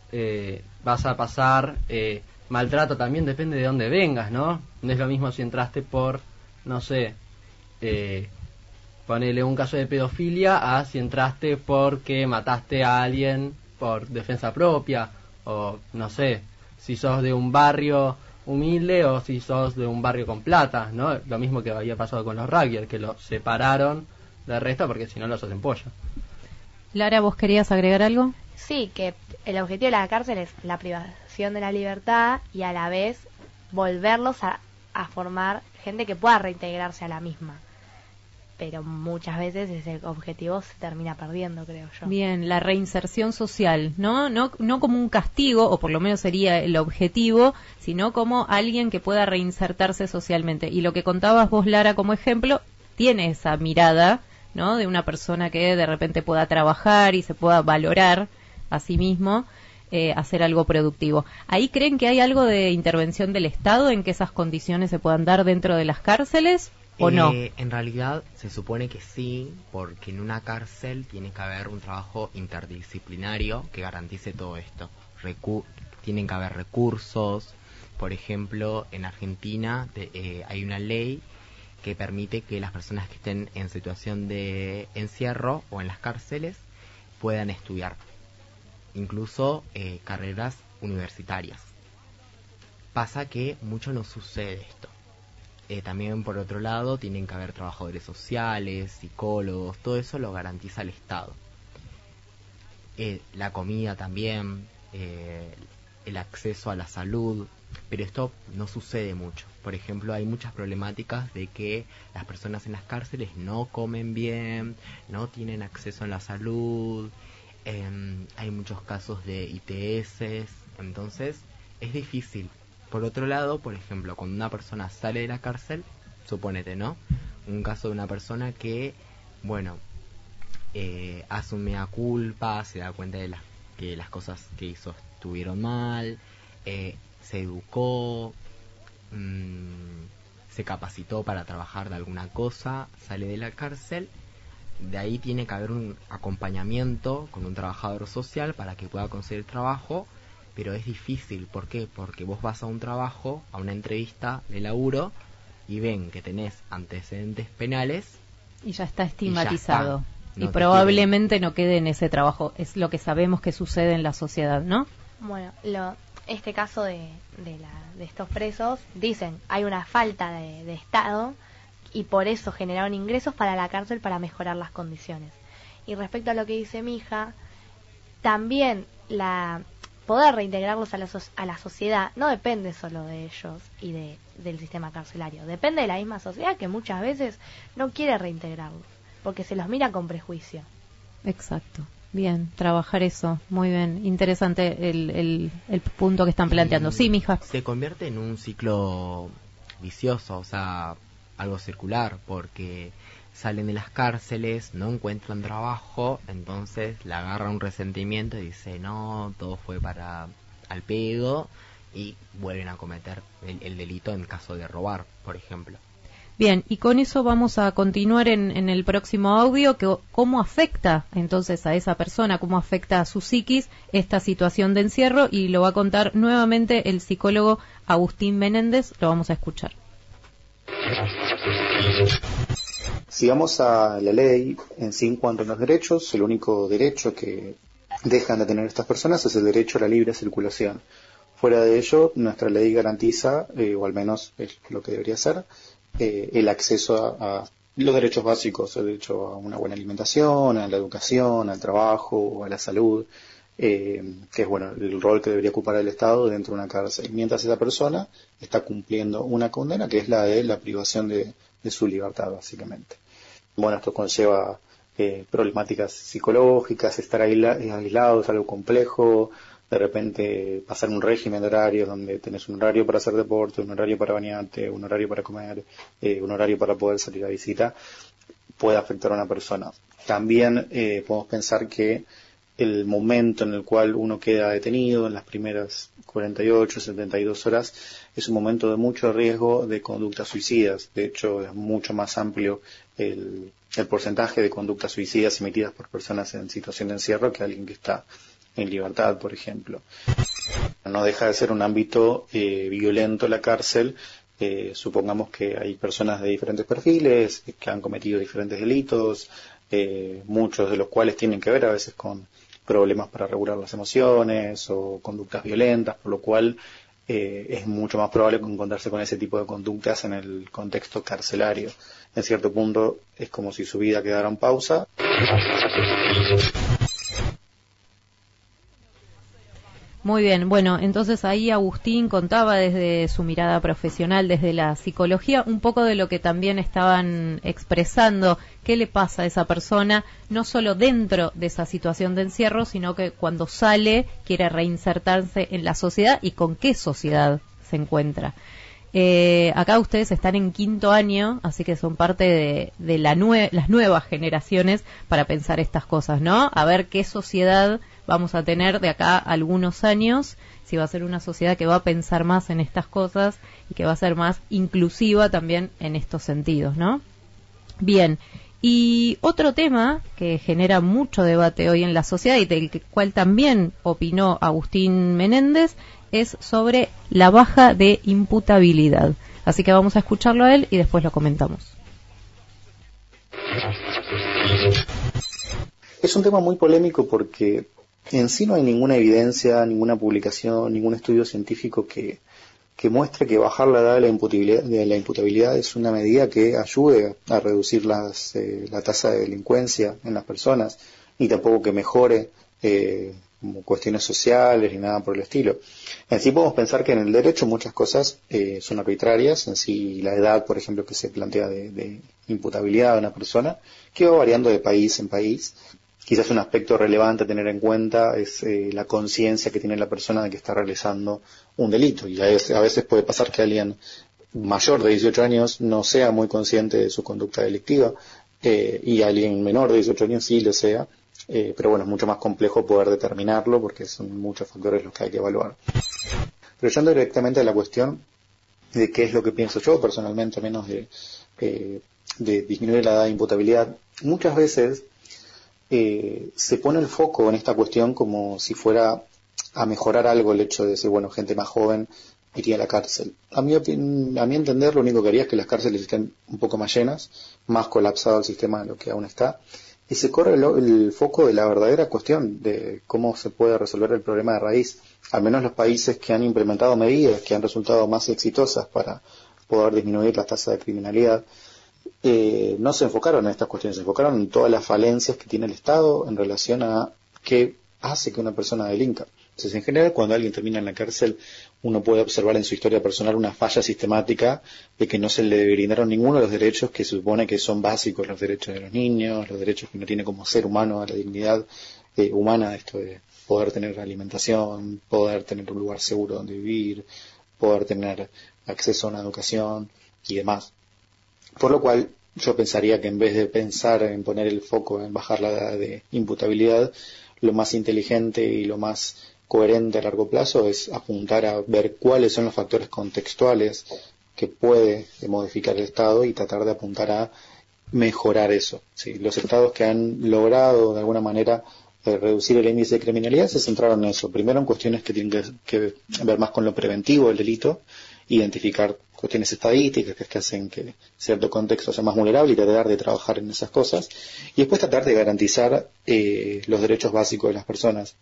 Eh, vas a pasar... Eh, maltrato también, depende de dónde vengas, ¿no? No es lo mismo si entraste por, no sé, eh, ponele un caso de pedofilia a si entraste porque mataste a alguien por defensa propia, o no sé, si sos de un barrio humilde o si sos de un barrio con plata, ¿no? Lo mismo que había pasado con los rugbyers, que los separaron del resto porque si no los hacen pollo. Lara, ¿vos querías agregar algo? Sí, que el objetivo de la cárcel es la privación de la libertad y a la vez volverlos a, a formar gente que pueda reintegrarse a la misma. Pero muchas veces ese objetivo se termina perdiendo, creo yo. Bien, la reinserción social, ¿no? No, no como un castigo, o por lo menos sería el objetivo, sino como alguien que pueda reinsertarse socialmente. Y lo que contabas vos, Lara, como ejemplo, tiene esa mirada, ¿no? De una persona que de repente pueda trabajar y se pueda valorar a sí mismo, eh, hacer algo productivo. ¿Ahí creen que hay algo de intervención del Estado en que esas condiciones se puedan dar dentro de las cárceles o eh, no? En realidad se supone que sí, porque en una cárcel tiene que haber un trabajo interdisciplinario que garantice todo esto. Recu- tienen que haber recursos. Por ejemplo, en Argentina de, eh, hay una ley que permite que las personas que estén en situación de encierro o en las cárceles puedan estudiar, incluso eh, carreras universitarias. Pasa que mucho no sucede esto. Eh, también, por otro lado, tienen que haber trabajadores sociales, psicólogos, todo eso lo garantiza el Estado. Eh, la comida también, eh, el acceso a la salud, pero esto no sucede mucho. Por ejemplo, hay muchas problemáticas de que las personas en las cárceles no comen bien, no tienen acceso a la salud, eh, hay muchos casos de I T S, entonces es difícil. Por otro lado, por ejemplo, cuando una persona sale de la cárcel, supónete, ¿no? Un caso de una persona que, bueno, eh, hace un mea culpa, se da cuenta de las, que las cosas que hizo estuvieron mal, eh, se educó, mmm, se capacitó para trabajar de alguna cosa, sale de la cárcel, de ahí tiene que haber un acompañamiento con un trabajador social para que pueda conseguir trabajo, pero es difícil. ¿Por qué? Porque vos vas a un trabajo, a una entrevista de laburo, y ven que tenés antecedentes penales y ya está estigmatizado. Y, no y probablemente quieren. No quede en ese trabajo. Es lo que sabemos que sucede en la sociedad, ¿no? Bueno, lo, este caso de, de, la, de estos presos, dicen, hay una falta de, de Estado y por eso generaron ingresos para la cárcel para mejorar las condiciones. Y respecto a lo que dice mi hija, también la poder reintegrarlos a la, so, a la sociedad no depende solo de ellos y de, del sistema carcelario. Depende de la misma sociedad que muchas veces no quiere reintegrarlos porque se los mira con prejuicio. Exacto. Bien, trabajar eso. Muy bien. Interesante el, el, el punto que están planteando. Sí, mija. Se convierte en un ciclo vicioso, o sea, algo circular, porque salen de las cárceles, no encuentran trabajo, entonces le agarra un resentimiento y dice, no, todo fue para al pedo, y vuelven a cometer el, el delito en caso de robar, por ejemplo. Bien, y con eso vamos a continuar en, en el próximo audio, que cómo afecta entonces a esa persona, cómo afecta a su psiquis esta situación de encierro, y lo va a contar nuevamente el psicólogo Agustín Menéndez. Lo vamos a escuchar. Si vamos a la ley en sí en cuanto a los derechos, el único derecho que dejan de tener estas personas es el derecho a la libre circulación. Fuera de ello, nuestra ley garantiza, eh, o al menos es lo que debería ser, eh, el acceso a, a los derechos básicos, el derecho a una buena alimentación, a la educación, al trabajo, a la salud, eh, que es bueno el rol que debería ocupar el Estado dentro de una cárcel, mientras esa persona está cumpliendo una condena que es la de la privación de, de su libertad, básicamente. Bueno, esto conlleva eh, problemáticas psicológicas, estar aisla- aislados, algo complejo, de repente pasar un régimen de horarios donde tenés un horario para hacer deporte, un horario para bañarte, un horario para comer, eh, un horario para poder salir a visita, puede afectar a una persona. También eh, podemos pensar que el momento en el cual uno queda detenido, en las primeras cuarenta y ocho, setenta y dos horas, es un momento de mucho riesgo de conductas suicidas. De hecho, es mucho más amplio el, el porcentaje de conductas suicidas emitidas por personas en situación de encierro que alguien que está en libertad, por ejemplo. No deja de ser un ámbito eh, violento la cárcel. Eh, supongamos que hay personas de diferentes perfiles que han cometido diferentes delitos, eh, muchos de los cuales tienen que ver a veces con problemas para regular las emociones o conductas violentas, por lo cual eh, es mucho más probable encontrarse con ese tipo de conductas en el contexto carcelario. En cierto punto es como si su vida quedara en pausa. Muy bien, bueno, entonces ahí Agustín contaba desde su mirada profesional, desde la psicología, un poco de lo que también estaban expresando, qué le pasa a esa persona, no solo dentro de esa situación de encierro, sino que cuando sale quiere reinsertarse en la sociedad y con qué sociedad se encuentra. Eh, acá ustedes están en quinto año, así que son parte de, de la nue- las nuevas generaciones para pensar estas cosas, ¿no? A ver qué sociedad vamos a tener de acá a algunos años, si va a ser una sociedad que va a pensar más en estas cosas y que va a ser más inclusiva también en estos sentidos, ¿no? Bien, y otro tema que genera mucho debate hoy en la sociedad y del cual también opinó Agustín Menéndez es sobre la baja de imputabilidad. Así que vamos a escucharlo a él y después lo comentamos. Es un tema muy polémico porque en sí no hay ninguna evidencia, ninguna publicación, ningún estudio científico que, que muestre que bajar la edad de la imputabilidad, de la imputabilidad es una medida que ayude a reducir las, eh, la tasa de delincuencia en las personas, ni tampoco que mejore eh, como cuestiones sociales ni nada por el estilo. En sí podemos pensar que en el derecho muchas cosas eh, son arbitrarias, en sí la edad, por ejemplo, que se plantea de, de imputabilidad de una persona, que va variando de país en país. Quizás un aspecto relevante a tener en cuenta es eh, la conciencia que tiene la persona de que está realizando un delito. Y a veces, a veces puede pasar que alguien mayor de dieciocho años no sea muy consciente de su conducta delictiva eh, y alguien menor de dieciocho años sí lo sea. Eh, pero bueno, es mucho más complejo poder determinarlo porque son muchos factores los que hay que evaluar. Pero yendo directamente a la cuestión de qué es lo que pienso yo personalmente, a menos de, eh, de disminuir la edad de imputabilidad, muchas veces eh, se pone el foco en esta cuestión como si fuera a mejorar algo el hecho de decir, bueno, gente más joven iría a la cárcel. A mi, opin- a mi entender, lo único que haría es que las cárceles estén un poco más llenas, más colapsado el sistema de lo que aún está, y se corre el, el foco de la verdadera cuestión de cómo se puede resolver el problema de raíz. Al menos los países que han implementado medidas que han resultado más exitosas para poder disminuir las tasas de criminalidad, eh, no se enfocaron en estas cuestiones, se enfocaron en todas las falencias que tiene el Estado en relación a qué hace que una persona delinca. Entonces, en general, cuando alguien termina en la cárcel, uno puede observar en su historia personal una falla sistemática de que no se le brindaron ninguno de los derechos que se supone que son básicos, los derechos de los niños, los derechos que uno tiene como ser humano, la dignidad eh, humana, esto de poder tener alimentación, poder tener un lugar seguro donde vivir, poder tener acceso a una educación y demás. Por lo cual, yo pensaría que en vez de pensar en poner el foco en bajar la edad de imputabilidad, lo más inteligente y lo más coherente a largo plazo es apuntar a ver cuáles son los factores contextuales que puede modificar el Estado y tratar de apuntar a mejorar eso. ¿Sí? Los estados que han logrado de alguna manera eh, reducir el índice de criminalidad se centraron en eso. Primero en cuestiones que tienen que, que ver más con lo preventivo del delito, identificar cuestiones estadísticas que, que hacen que cierto contexto sea más vulnerable y tratar de trabajar en esas cosas, y después tratar de garantizar eh, los derechos básicos de las personas.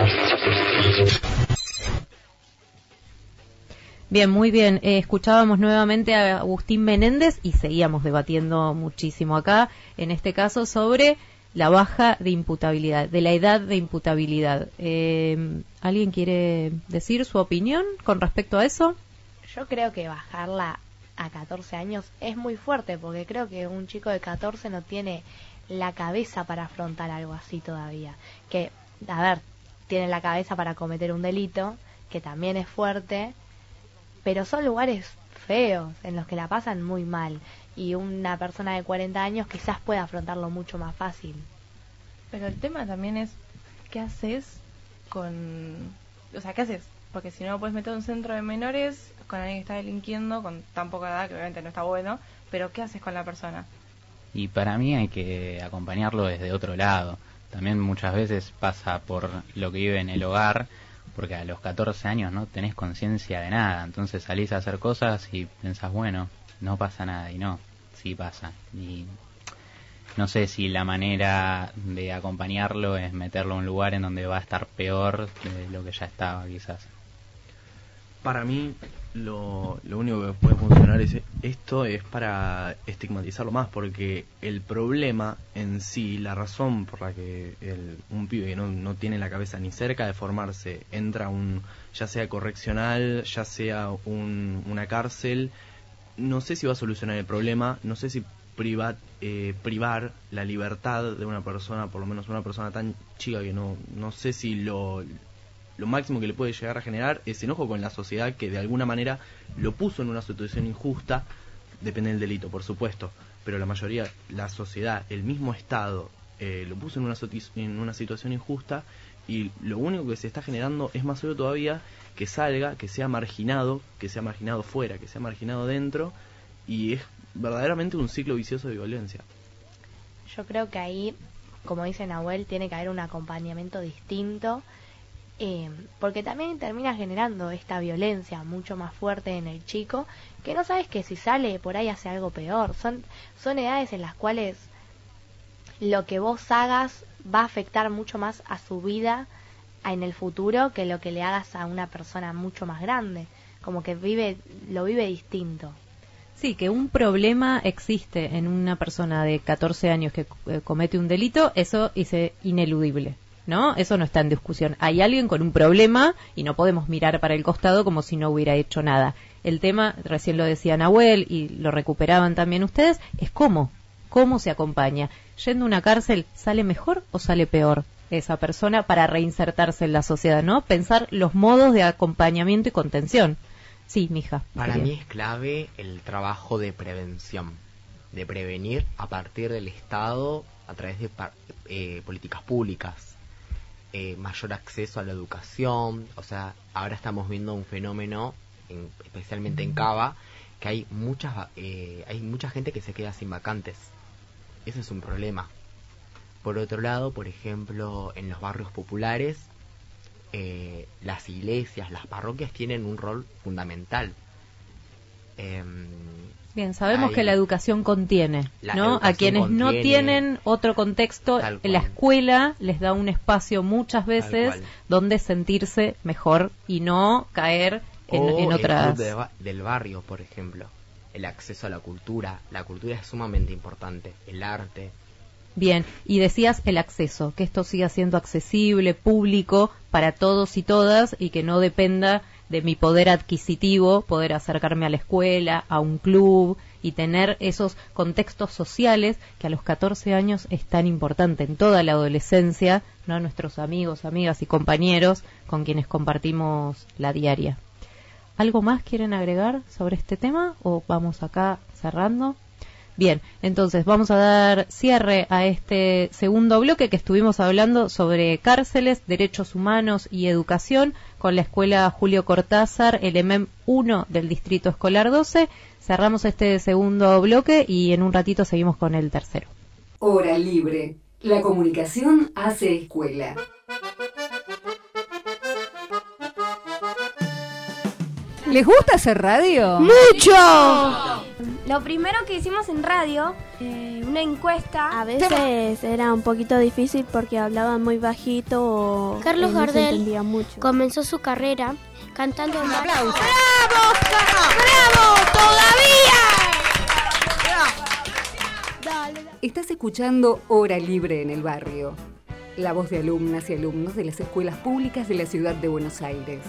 Bien, muy bien. Eh, escuchábamos nuevamente a Agustín Menéndez y seguíamos debatiendo muchísimo acá, en este caso, sobre la baja de imputabilidad, de la edad de imputabilidad. Eh, ¿Alguien quiere decir su opinión con respecto a eso? Yo creo que bajarla a catorce años es muy fuerte, porque creo que un chico de catorce no tiene la cabeza para afrontar algo así todavía. Que, a ver, tienen la cabeza para cometer un delito, que también es fuerte, pero son lugares feos, en los que la pasan muy mal. Y una persona de cuarenta años quizás pueda afrontarlo mucho más fácil. Pero el tema también es, ¿qué haces con... O sea, ¿qué haces? Porque si no puedes meter un centro de menores con alguien que está delinquiendo con tan poca edad, que obviamente no está bueno, pero ¿qué haces con la persona? Y para mí hay que acompañarlo desde otro lado. También muchas veces pasa por lo que vive en el hogar, porque a los catorce años no tenés conciencia de nada, entonces salís a hacer cosas y pensás, bueno, no pasa nada, y no, sí pasa. Y no sé si la manera de acompañarlo es meterlo a un lugar en donde va a estar peor de lo que ya estaba, quizás. Para mí, lo, lo único que puede funcionar es esto es para estigmatizarlo más, porque el problema en sí, la razón por la que el, un pibe que no, no tiene la cabeza ni cerca de formarse entra a un, ya sea correccional, ya sea un, una cárcel, no sé si va a solucionar el problema, no sé si privar, eh, privar la libertad de una persona, por lo menos una persona tan chica que no, no sé si lo... lo máximo que le puede llegar a generar es enojo con la sociedad, que de alguna manera lo puso en una situación injusta. Depende del delito, por supuesto, pero la mayoría, la sociedad, el mismo Estado, eh, lo puso en una, en una situación injusta, y lo único que se está generando es más feo todavía, que salga, que sea marginado, que sea marginado fuera, que sea marginado dentro, y es verdaderamente un ciclo vicioso de violencia. Yo creo que ahí, como dice Nahuel, tiene que haber un acompañamiento distinto. Eh, porque también termina generando esta violencia mucho más fuerte en el chico, que no sabes que si sale por ahí hace algo peor. Son, son edades en las cuales lo que vos hagas va a afectar mucho más a su vida en el futuro que lo que le hagas a una persona mucho más grande. Como que vive, lo vive distinto. Sí, que un problema existe en una persona de catorce años que eh, comete un delito, eso es ineludible, ¿no? Eso no está en discusión. Hay alguien con un problema y no podemos mirar para el costado como si no hubiera hecho nada. El tema, recién lo decía Nahuel y lo recuperaban también ustedes, es cómo, cómo se acompaña. Yendo a una cárcel, ¿sale mejor o sale peor esa persona para reinsertarse en la sociedad, ¿no? Pensar los modos de acompañamiento y contención. Sí, mija. Para mí es clave el trabajo de prevención, de prevenir a partir del Estado a través de eh, políticas públicas. Eh, mayor acceso a la educación, o sea, ahora estamos viendo un fenómeno, en, especialmente en Cava, que hay muchas, eh, hay mucha gente que se queda sin vacantes. Eso es un problema. Por otro lado, por ejemplo, en los barrios populares, eh, las iglesias, las parroquias tienen un rol fundamental. Eh, Bien, sabemos hay, que la educación contiene, la ¿no? educación A quienes contiene, no tienen otro contexto, la escuela les da un espacio muchas veces donde sentirse mejor y no caer en, o en otras... el club de ba- del barrio, por ejemplo. El acceso a la cultura. La cultura es sumamente importante. El arte. Bien, y decías el acceso, que esto siga siendo accesible, público, para todos y todas, y que no dependa de mi poder adquisitivo, poder acercarme a la escuela, a un club, y tener esos contextos sociales que a los catorce años es tan importante en toda la adolescencia, ¿no? Nuestros amigos, amigas y compañeros con quienes compartimos la diaria. ¿Algo más quieren agregar sobre este tema o vamos acá cerrando? Bien, entonces vamos a dar cierre a este segundo bloque que estuvimos hablando sobre cárceles, derechos humanos y educación con la Escuela Julio Cortázar, el E M E M uno del Distrito Escolar doce. Cerramos este segundo bloque y en un ratito seguimos con el tercero. Hora libre. La comunicación hace escuela. ¿Les gusta hacer radio? ¡Mucho! Lo primero que hicimos en radio, eh, una encuesta. A veces era un poquito difícil porque hablaban muy bajito o Carlos eh, no se Gardel entendía mucho. Comenzó su carrera cantando en ¡Aplausos! ¡Bravo, Carlos! ¡Bravo! ¡Todavía! Estás escuchando Hora Libre en el Barrio, la voz de alumnas y alumnos de las escuelas públicas de la ciudad de Buenos Aires.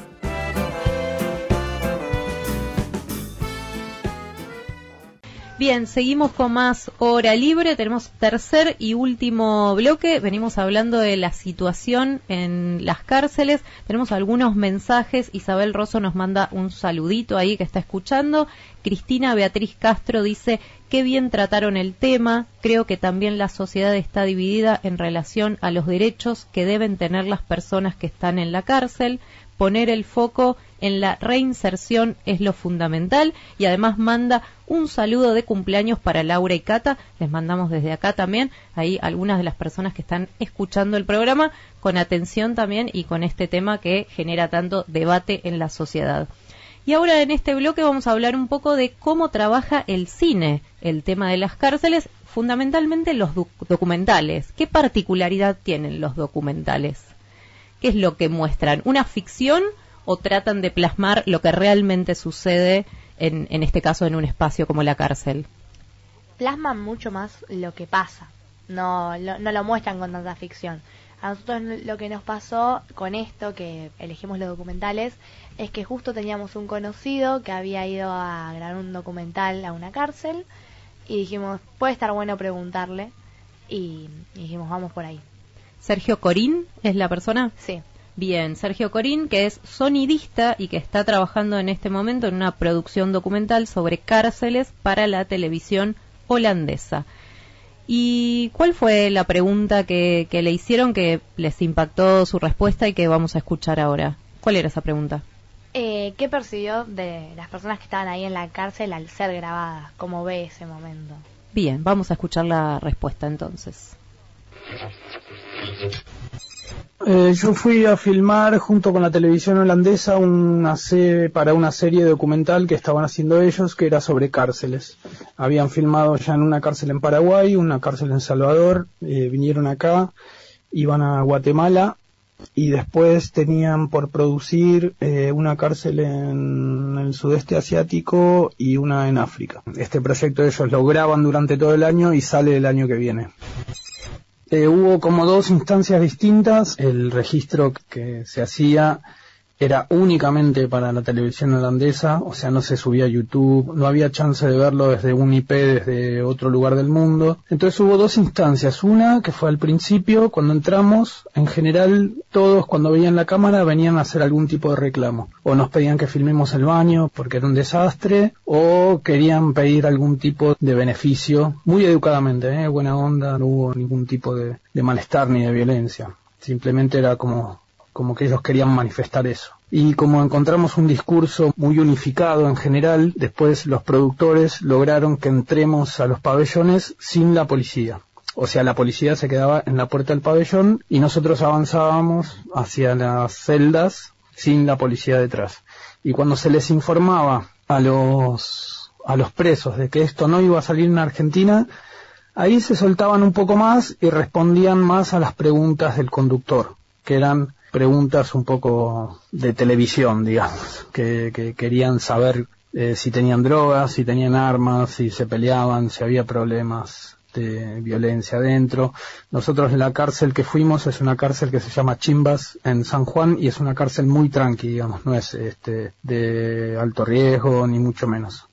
Bien, seguimos con más Hora Libre, tenemos tercer y último bloque, venimos hablando de la situación en las cárceles, tenemos algunos mensajes, Isabel Rosso nos manda un saludito ahí que está escuchando, Cristina Beatriz Castro dice, qué bien trataron el tema, creo que también la sociedad está dividida en relación a los derechos que deben tener las personas que están en la cárcel, poner el foco en la reinserción es lo fundamental y además manda un saludo de cumpleaños para Laura y Cata, les mandamos desde acá también, ahí algunas de las personas que están escuchando el programa con atención también y con este tema que genera tanto debate en la sociedad. Y ahora en este bloque vamos a hablar un poco de cómo trabaja el cine, el tema de las cárceles, fundamentalmente los doc- documentales. ¿Qué particularidad tienen los documentales? ¿Qué es lo que muestran? ¿Una ficción o tratan de plasmar lo que realmente sucede, en, en este caso, en un espacio como la cárcel? Plasman mucho más lo que pasa, no, lo, no lo muestran con tanta ficción. A nosotros lo que nos pasó con esto, que elegimos los documentales, es que justo teníamos un conocido que había ido a grabar un documental a una cárcel y dijimos, puede estar bueno preguntarle, y, y dijimos, vamos por ahí. ¿Sergio Corín es la persona? Sí. Bien, Sergio Corín, que es sonidista y que está trabajando en este momento en una producción documental sobre cárceles para la televisión holandesa. ¿Y cuál fue la pregunta que, que le hicieron que les impactó su respuesta y que vamos a escuchar ahora? ¿Cuál era esa pregunta? Eh, ¿Qué percibió de las personas que estaban ahí en la cárcel al ser grabadas? ¿Cómo ve ese momento? Bien, vamos a escuchar la respuesta entonces. Eh, yo fui a filmar junto con la televisión holandesa una serie, para una serie documental que estaban haciendo ellos, que era sobre cárceles. Habían filmado ya en una cárcel en Paraguay, una cárcel en Salvador, eh, vinieron acá, iban a Guatemala y después tenían por producir eh, una cárcel en el sudeste asiático y una en África. Este proyecto ellos lo graban durante todo el año y sale el año que viene. Eh, hubo como dos instancias distintas. El registro que se hacía era únicamente para la televisión holandesa, o sea, no se subía a YouTube, no había chance de verlo desde un I P, desde otro lugar del mundo. Entonces hubo dos instancias. Una, que fue al principio, cuando entramos, en general todos cuando veían la cámara venían a hacer algún tipo de reclamo. O nos pedían que filmemos el baño porque era un desastre, o querían pedir algún tipo de beneficio, muy educadamente, ¿eh? Buena onda, no hubo ningún tipo de, de malestar ni de violencia. Simplemente era como... como que ellos querían manifestar eso. Y como encontramos un discurso muy unificado en general, después los productores lograron que entremos a los pabellones sin la policía. O sea, la policía se quedaba en la puerta del pabellón y nosotros avanzábamos hacia las celdas sin la policía detrás. Y cuando se les informaba a los, a los presos de que esto no iba a salir en Argentina, ahí se soltaban un poco más y respondían más a las preguntas del conductor, que eran preguntas un poco de televisión, digamos, que, que querían saber eh, si tenían drogas, si tenían armas, si se peleaban, si había problemas de violencia adentro. Nosotros la cárcel que fuimos es una cárcel que se llama Chimbas en San Juan y es una cárcel muy tranqui, digamos, no es este de alto riesgo ni mucho menos.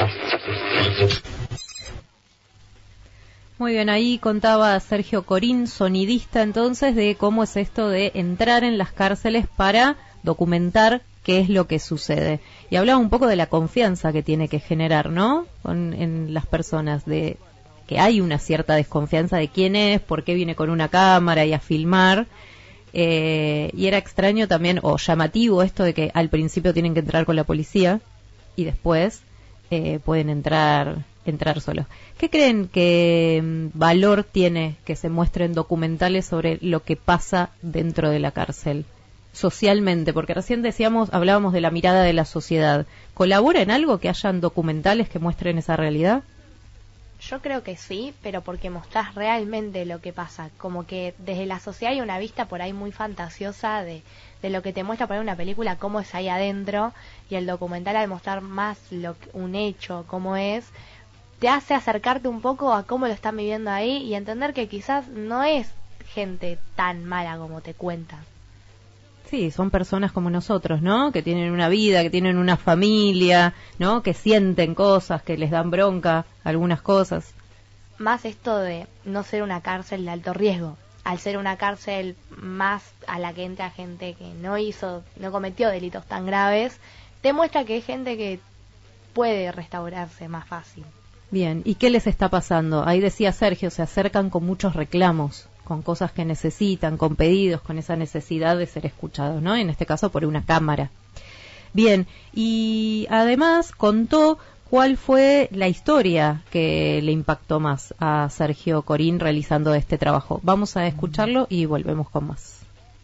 Muy bien, ahí contaba Sergio Corín, sonidista entonces, de cómo es esto de entrar en las cárceles para documentar qué es lo que sucede. Y hablaba un poco de la confianza que tiene que generar, ¿no? Con, en las personas, de que hay una cierta desconfianza de quién es, por qué viene con una cámara y a filmar. Eh, y era extraño también, o llamativo esto de que al principio tienen que entrar con la policía y después eh, pueden entrar... entrar solos. ¿Qué creen que mm, valor tiene que se muestren documentales sobre lo que pasa dentro de la cárcel socialmente? Porque recién decíamos, hablábamos de la mirada de la sociedad. ¿Colabora en algo que hayan documentales que muestren esa realidad? Yo creo que sí, pero porque mostrás realmente lo que pasa. Como que desde la sociedad hay una vista por ahí muy fantasiosa de, de lo que te muestra por ahí una película, cómo es ahí adentro, y el documental al mostrar más lo que, un hecho, cómo es, te hace acercarte un poco a cómo lo están viviendo ahí y entender que quizás no es gente tan mala como te cuentan. Sí, son personas como nosotros, ¿no? Que tienen una vida, que tienen una familia, ¿no? Que sienten cosas, que les dan bronca, algunas cosas. Más esto de no ser una cárcel de alto riesgo, al ser una cárcel más a la que entra gente que no hizo, no cometió delitos tan graves, te muestra que hay gente que puede restaurarse más fácil. Bien, ¿y qué les está pasando? Ahí decía Sergio, se acercan con muchos reclamos, con cosas que necesitan, con pedidos, con esa necesidad de ser escuchados, ¿no? En este caso por una cámara. Bien, y además contó cuál fue la historia que le impactó más a Sergio Corín realizando este trabajo. Vamos a escucharlo y volvemos con más.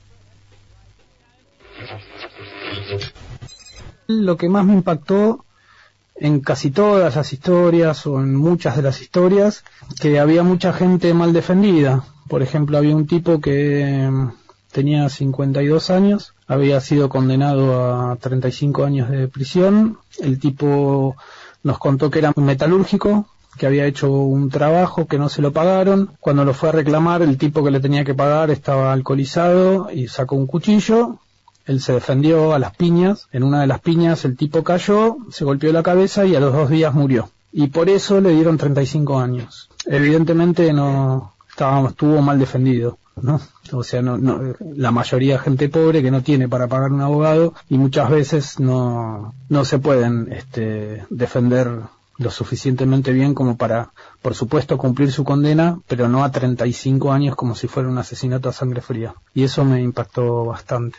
Lo que más me impactó en casi todas las historias o en muchas de las historias, que había mucha gente mal defendida. Por ejemplo, había un tipo que tenía cincuenta y dos años, había sido condenado a treinta y cinco años de prisión. El tipo nos contó que era un metalúrgico, que había hecho un trabajo que no se lo pagaron. Cuando lo fue a reclamar, el tipo que le tenía que pagar estaba alcoholizado y sacó un cuchillo. Él se defendió a las piñas. En una de las piñas el tipo cayó, se golpeó la cabeza y a los dos días murió. Y por eso le dieron treinta y cinco años. Evidentemente no estábamos, estuvo mal defendido, ¿no? O sea, no, no, la mayoría de gente pobre que no tiene para pagar un abogado y muchas veces no, no se pueden este, defender lo suficientemente bien como para, por supuesto, cumplir su condena, pero no a treinta y cinco años como si fuera un asesinato a sangre fría. Y eso me impactó bastante.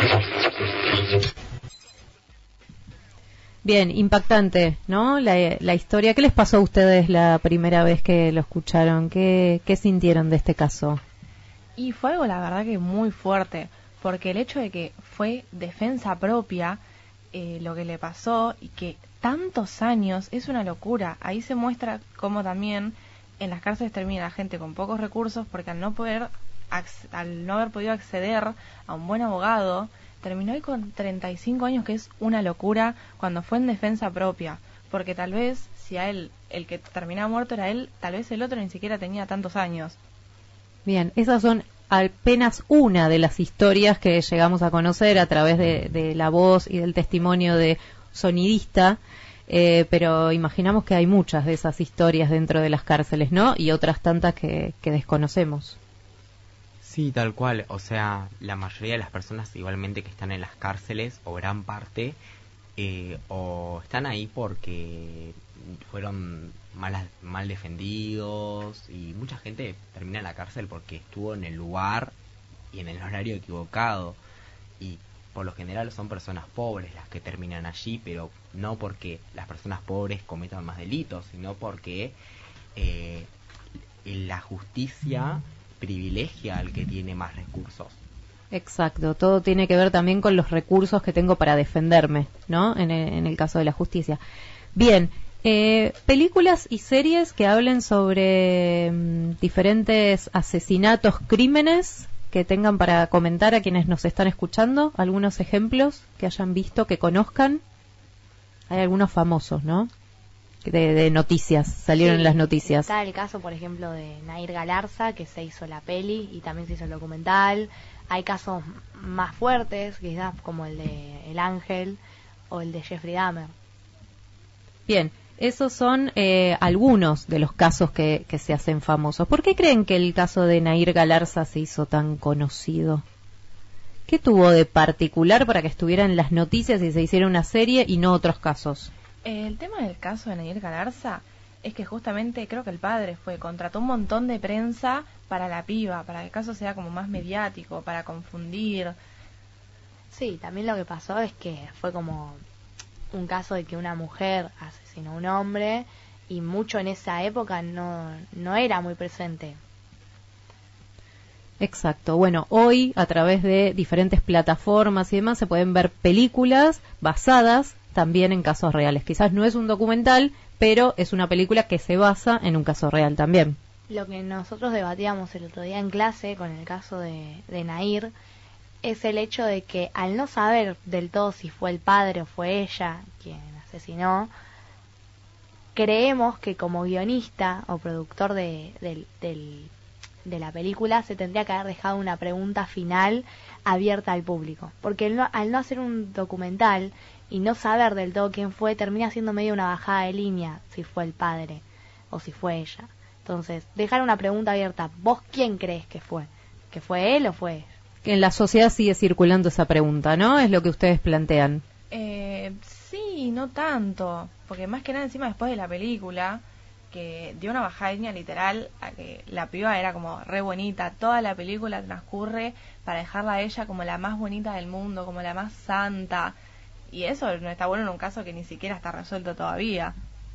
Bien, impactante, ¿no? La, la historia. ¿Qué les pasó a ustedes la primera vez que lo escucharon? ¿Qué, qué sintieron de este caso? Y fue algo, la verdad, que muy fuerte, porque el hecho de que fue defensa propia, eh, lo que le pasó, y que tantos años, es una locura. Ahí se muestra cómo también en las cárceles termina la gente con pocos recursos, porque al no poder, al no haber podido acceder a un buen abogado, terminó ahí con treinta y cinco años, que es una locura, cuando fue en defensa propia, porque tal vez si a él, el que terminaba muerto era él, tal vez el otro ni siquiera tenía tantos años. Bien, esas son apenas una de las historias que llegamos a conocer a través de, de la voz y del testimonio de sonidista, eh, pero imaginamos que hay muchas de esas historias dentro de las cárceles, ¿no? Y otras tantas que, que desconocemos. Sí, tal cual. O sea, la mayoría de las personas igualmente que están en las cárceles, o gran parte, eh, o están ahí porque fueron malas, mal defendidos, y mucha gente termina en la cárcel porque estuvo en el lugar y en el horario equivocado, y por lo general son personas pobres las que terminan allí, pero no porque las personas pobres cometan más delitos, sino porque eh, la justicia privilegia al que tiene más recursos. Exacto, todo tiene que ver también con los recursos que tengo para defenderme, ¿no? En el, en el caso de la justicia. Bien, eh, películas y series que hablen sobre mm, diferentes asesinatos, crímenes que tengan para comentar a quienes nos están escuchando, algunos ejemplos que hayan visto, que conozcan. Hay algunos famosos, ¿no? De, de noticias, salieron sí, en las noticias. Está el caso, por ejemplo, de Nair Galarza, que se hizo la peli y también se hizo el documental. Hay casos más fuertes, quizás como el de El Ángel o el de Jeffrey Dahmer. Bien, esos son eh, algunos de los casos que, que se hacen famosos. ¿Por qué creen que el caso de Nair Galarza se hizo tan conocido? ¿Qué tuvo de particular para que estuviera en las noticias y se hiciera una serie y no otros casos? El tema del caso de Nair Galarza es que justamente creo que el padre fue, contrató un montón de prensa para la piba, para que el caso sea como más mediático, para confundir. Sí, también lo que pasó es que fue como un caso de que una mujer asesinó a un hombre y mucho en esa época no, no era muy presente. Exacto. Bueno, hoy a través de diferentes plataformas y demás se pueden ver películas basadas también en casos reales. Quizás no es un documental, pero es una película que se basa en un caso real también. Lo que nosotros debatíamos el otro día en clase con el caso de, de Nair es el hecho de que al no saber del todo si fue el padre o fue ella quien asesinó, creemos que como guionista o productor de, de, del, de la película se tendría que haber dejado una pregunta final abierta al público. Porque al no, al no hacer un documental y no saber del todo quién fue, termina siendo medio una bajada de línea si fue el padre o si fue ella. Entonces, dejar una pregunta abierta. ¿Vos quién crees que fue? ¿Que fue él o fue ella? En la sociedad sigue circulando esa pregunta, ¿no? Es lo que ustedes plantean. Eh, sí, no tanto. Porque más que nada encima después de la película, que dio una bajada de línea literal a que la piba era como re bonita. Toda la película transcurre para dejarla a ella como la más bonita del mundo, como la más santa. Y eso no está bueno en un caso que ni siquiera está resuelto todavía.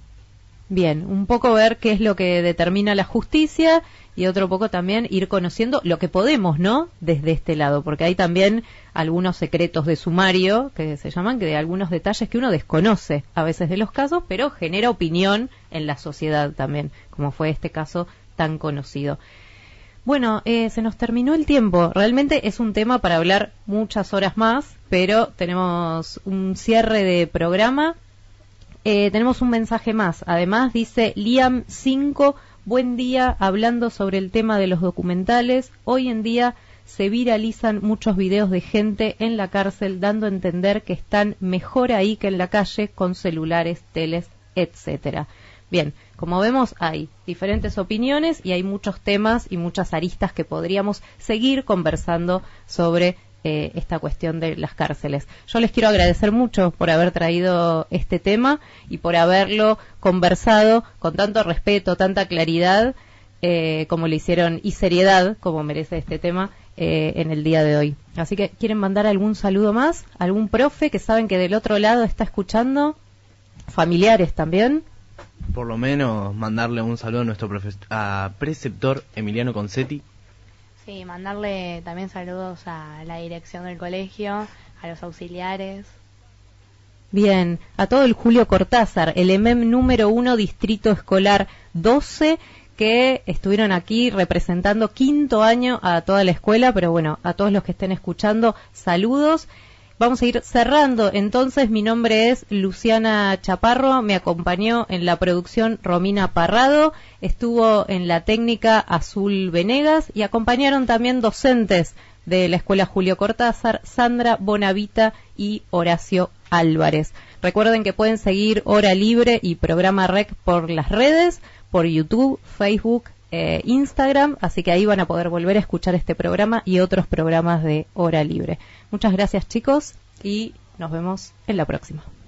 Bien, un poco ver qué es lo que determina la justicia y otro poco también ir conociendo lo que podemos, ¿no? Desde este lado, porque hay también algunos secretos de sumario que se llaman, que de algunos detalles que uno desconoce a veces de los casos, pero genera opinión en la sociedad también, como fue este caso tan conocido. Bueno, eh, se nos terminó el tiempo. Realmente es un tema para hablar muchas horas más, pero tenemos un cierre de programa. Eh, tenemos un mensaje más. Además dice Liam cinco, buen día, hablando sobre el tema de los documentales. Hoy en día se viralizan muchos videos de gente en la cárcel dando a entender que están mejor ahí que en la calle con celulares, teles, etcétera. Bien, como vemos hay diferentes opiniones y hay muchos temas y muchas aristas que podríamos seguir conversando sobre eh, esta cuestión de las cárceles. Yo les quiero agradecer mucho por haber traído este tema y por haberlo conversado con tanto respeto, tanta claridad eh, como lo hicieron y seriedad como merece este tema eh, en el día de hoy. Así que, ¿quieren mandar algún saludo más? ¿Algún profe que saben que del otro lado está escuchando? ¿Familiares también? Por lo menos mandarle un saludo a nuestro profe- a preceptor Emiliano Concetti. Sí, mandarle también saludos a la dirección del colegio, a los auxiliares. Bien, a todo el Julio Cortázar, el E M E M número uno, Distrito Escolar doce, que estuvieron aquí representando quinto año a toda la escuela, pero bueno, a todos los que estén escuchando, saludos. Vamos a ir cerrando, entonces mi nombre es Luciana Chaparro, me acompañó en la producción Romina Parrado, estuvo en la técnica Azul Venegas y acompañaron también docentes de la Escuela Julio Cortázar, Sandra Bonavita y Horacio Álvarez. Recuerden que pueden seguir Hora Libre y Programa Rec por las redes, por YouTube, Facebook, eh, Instagram, así que ahí van a poder volver a escuchar este programa y otros programas de Hora Libre. Muchas gracias, chicos, y nos vemos en la próxima.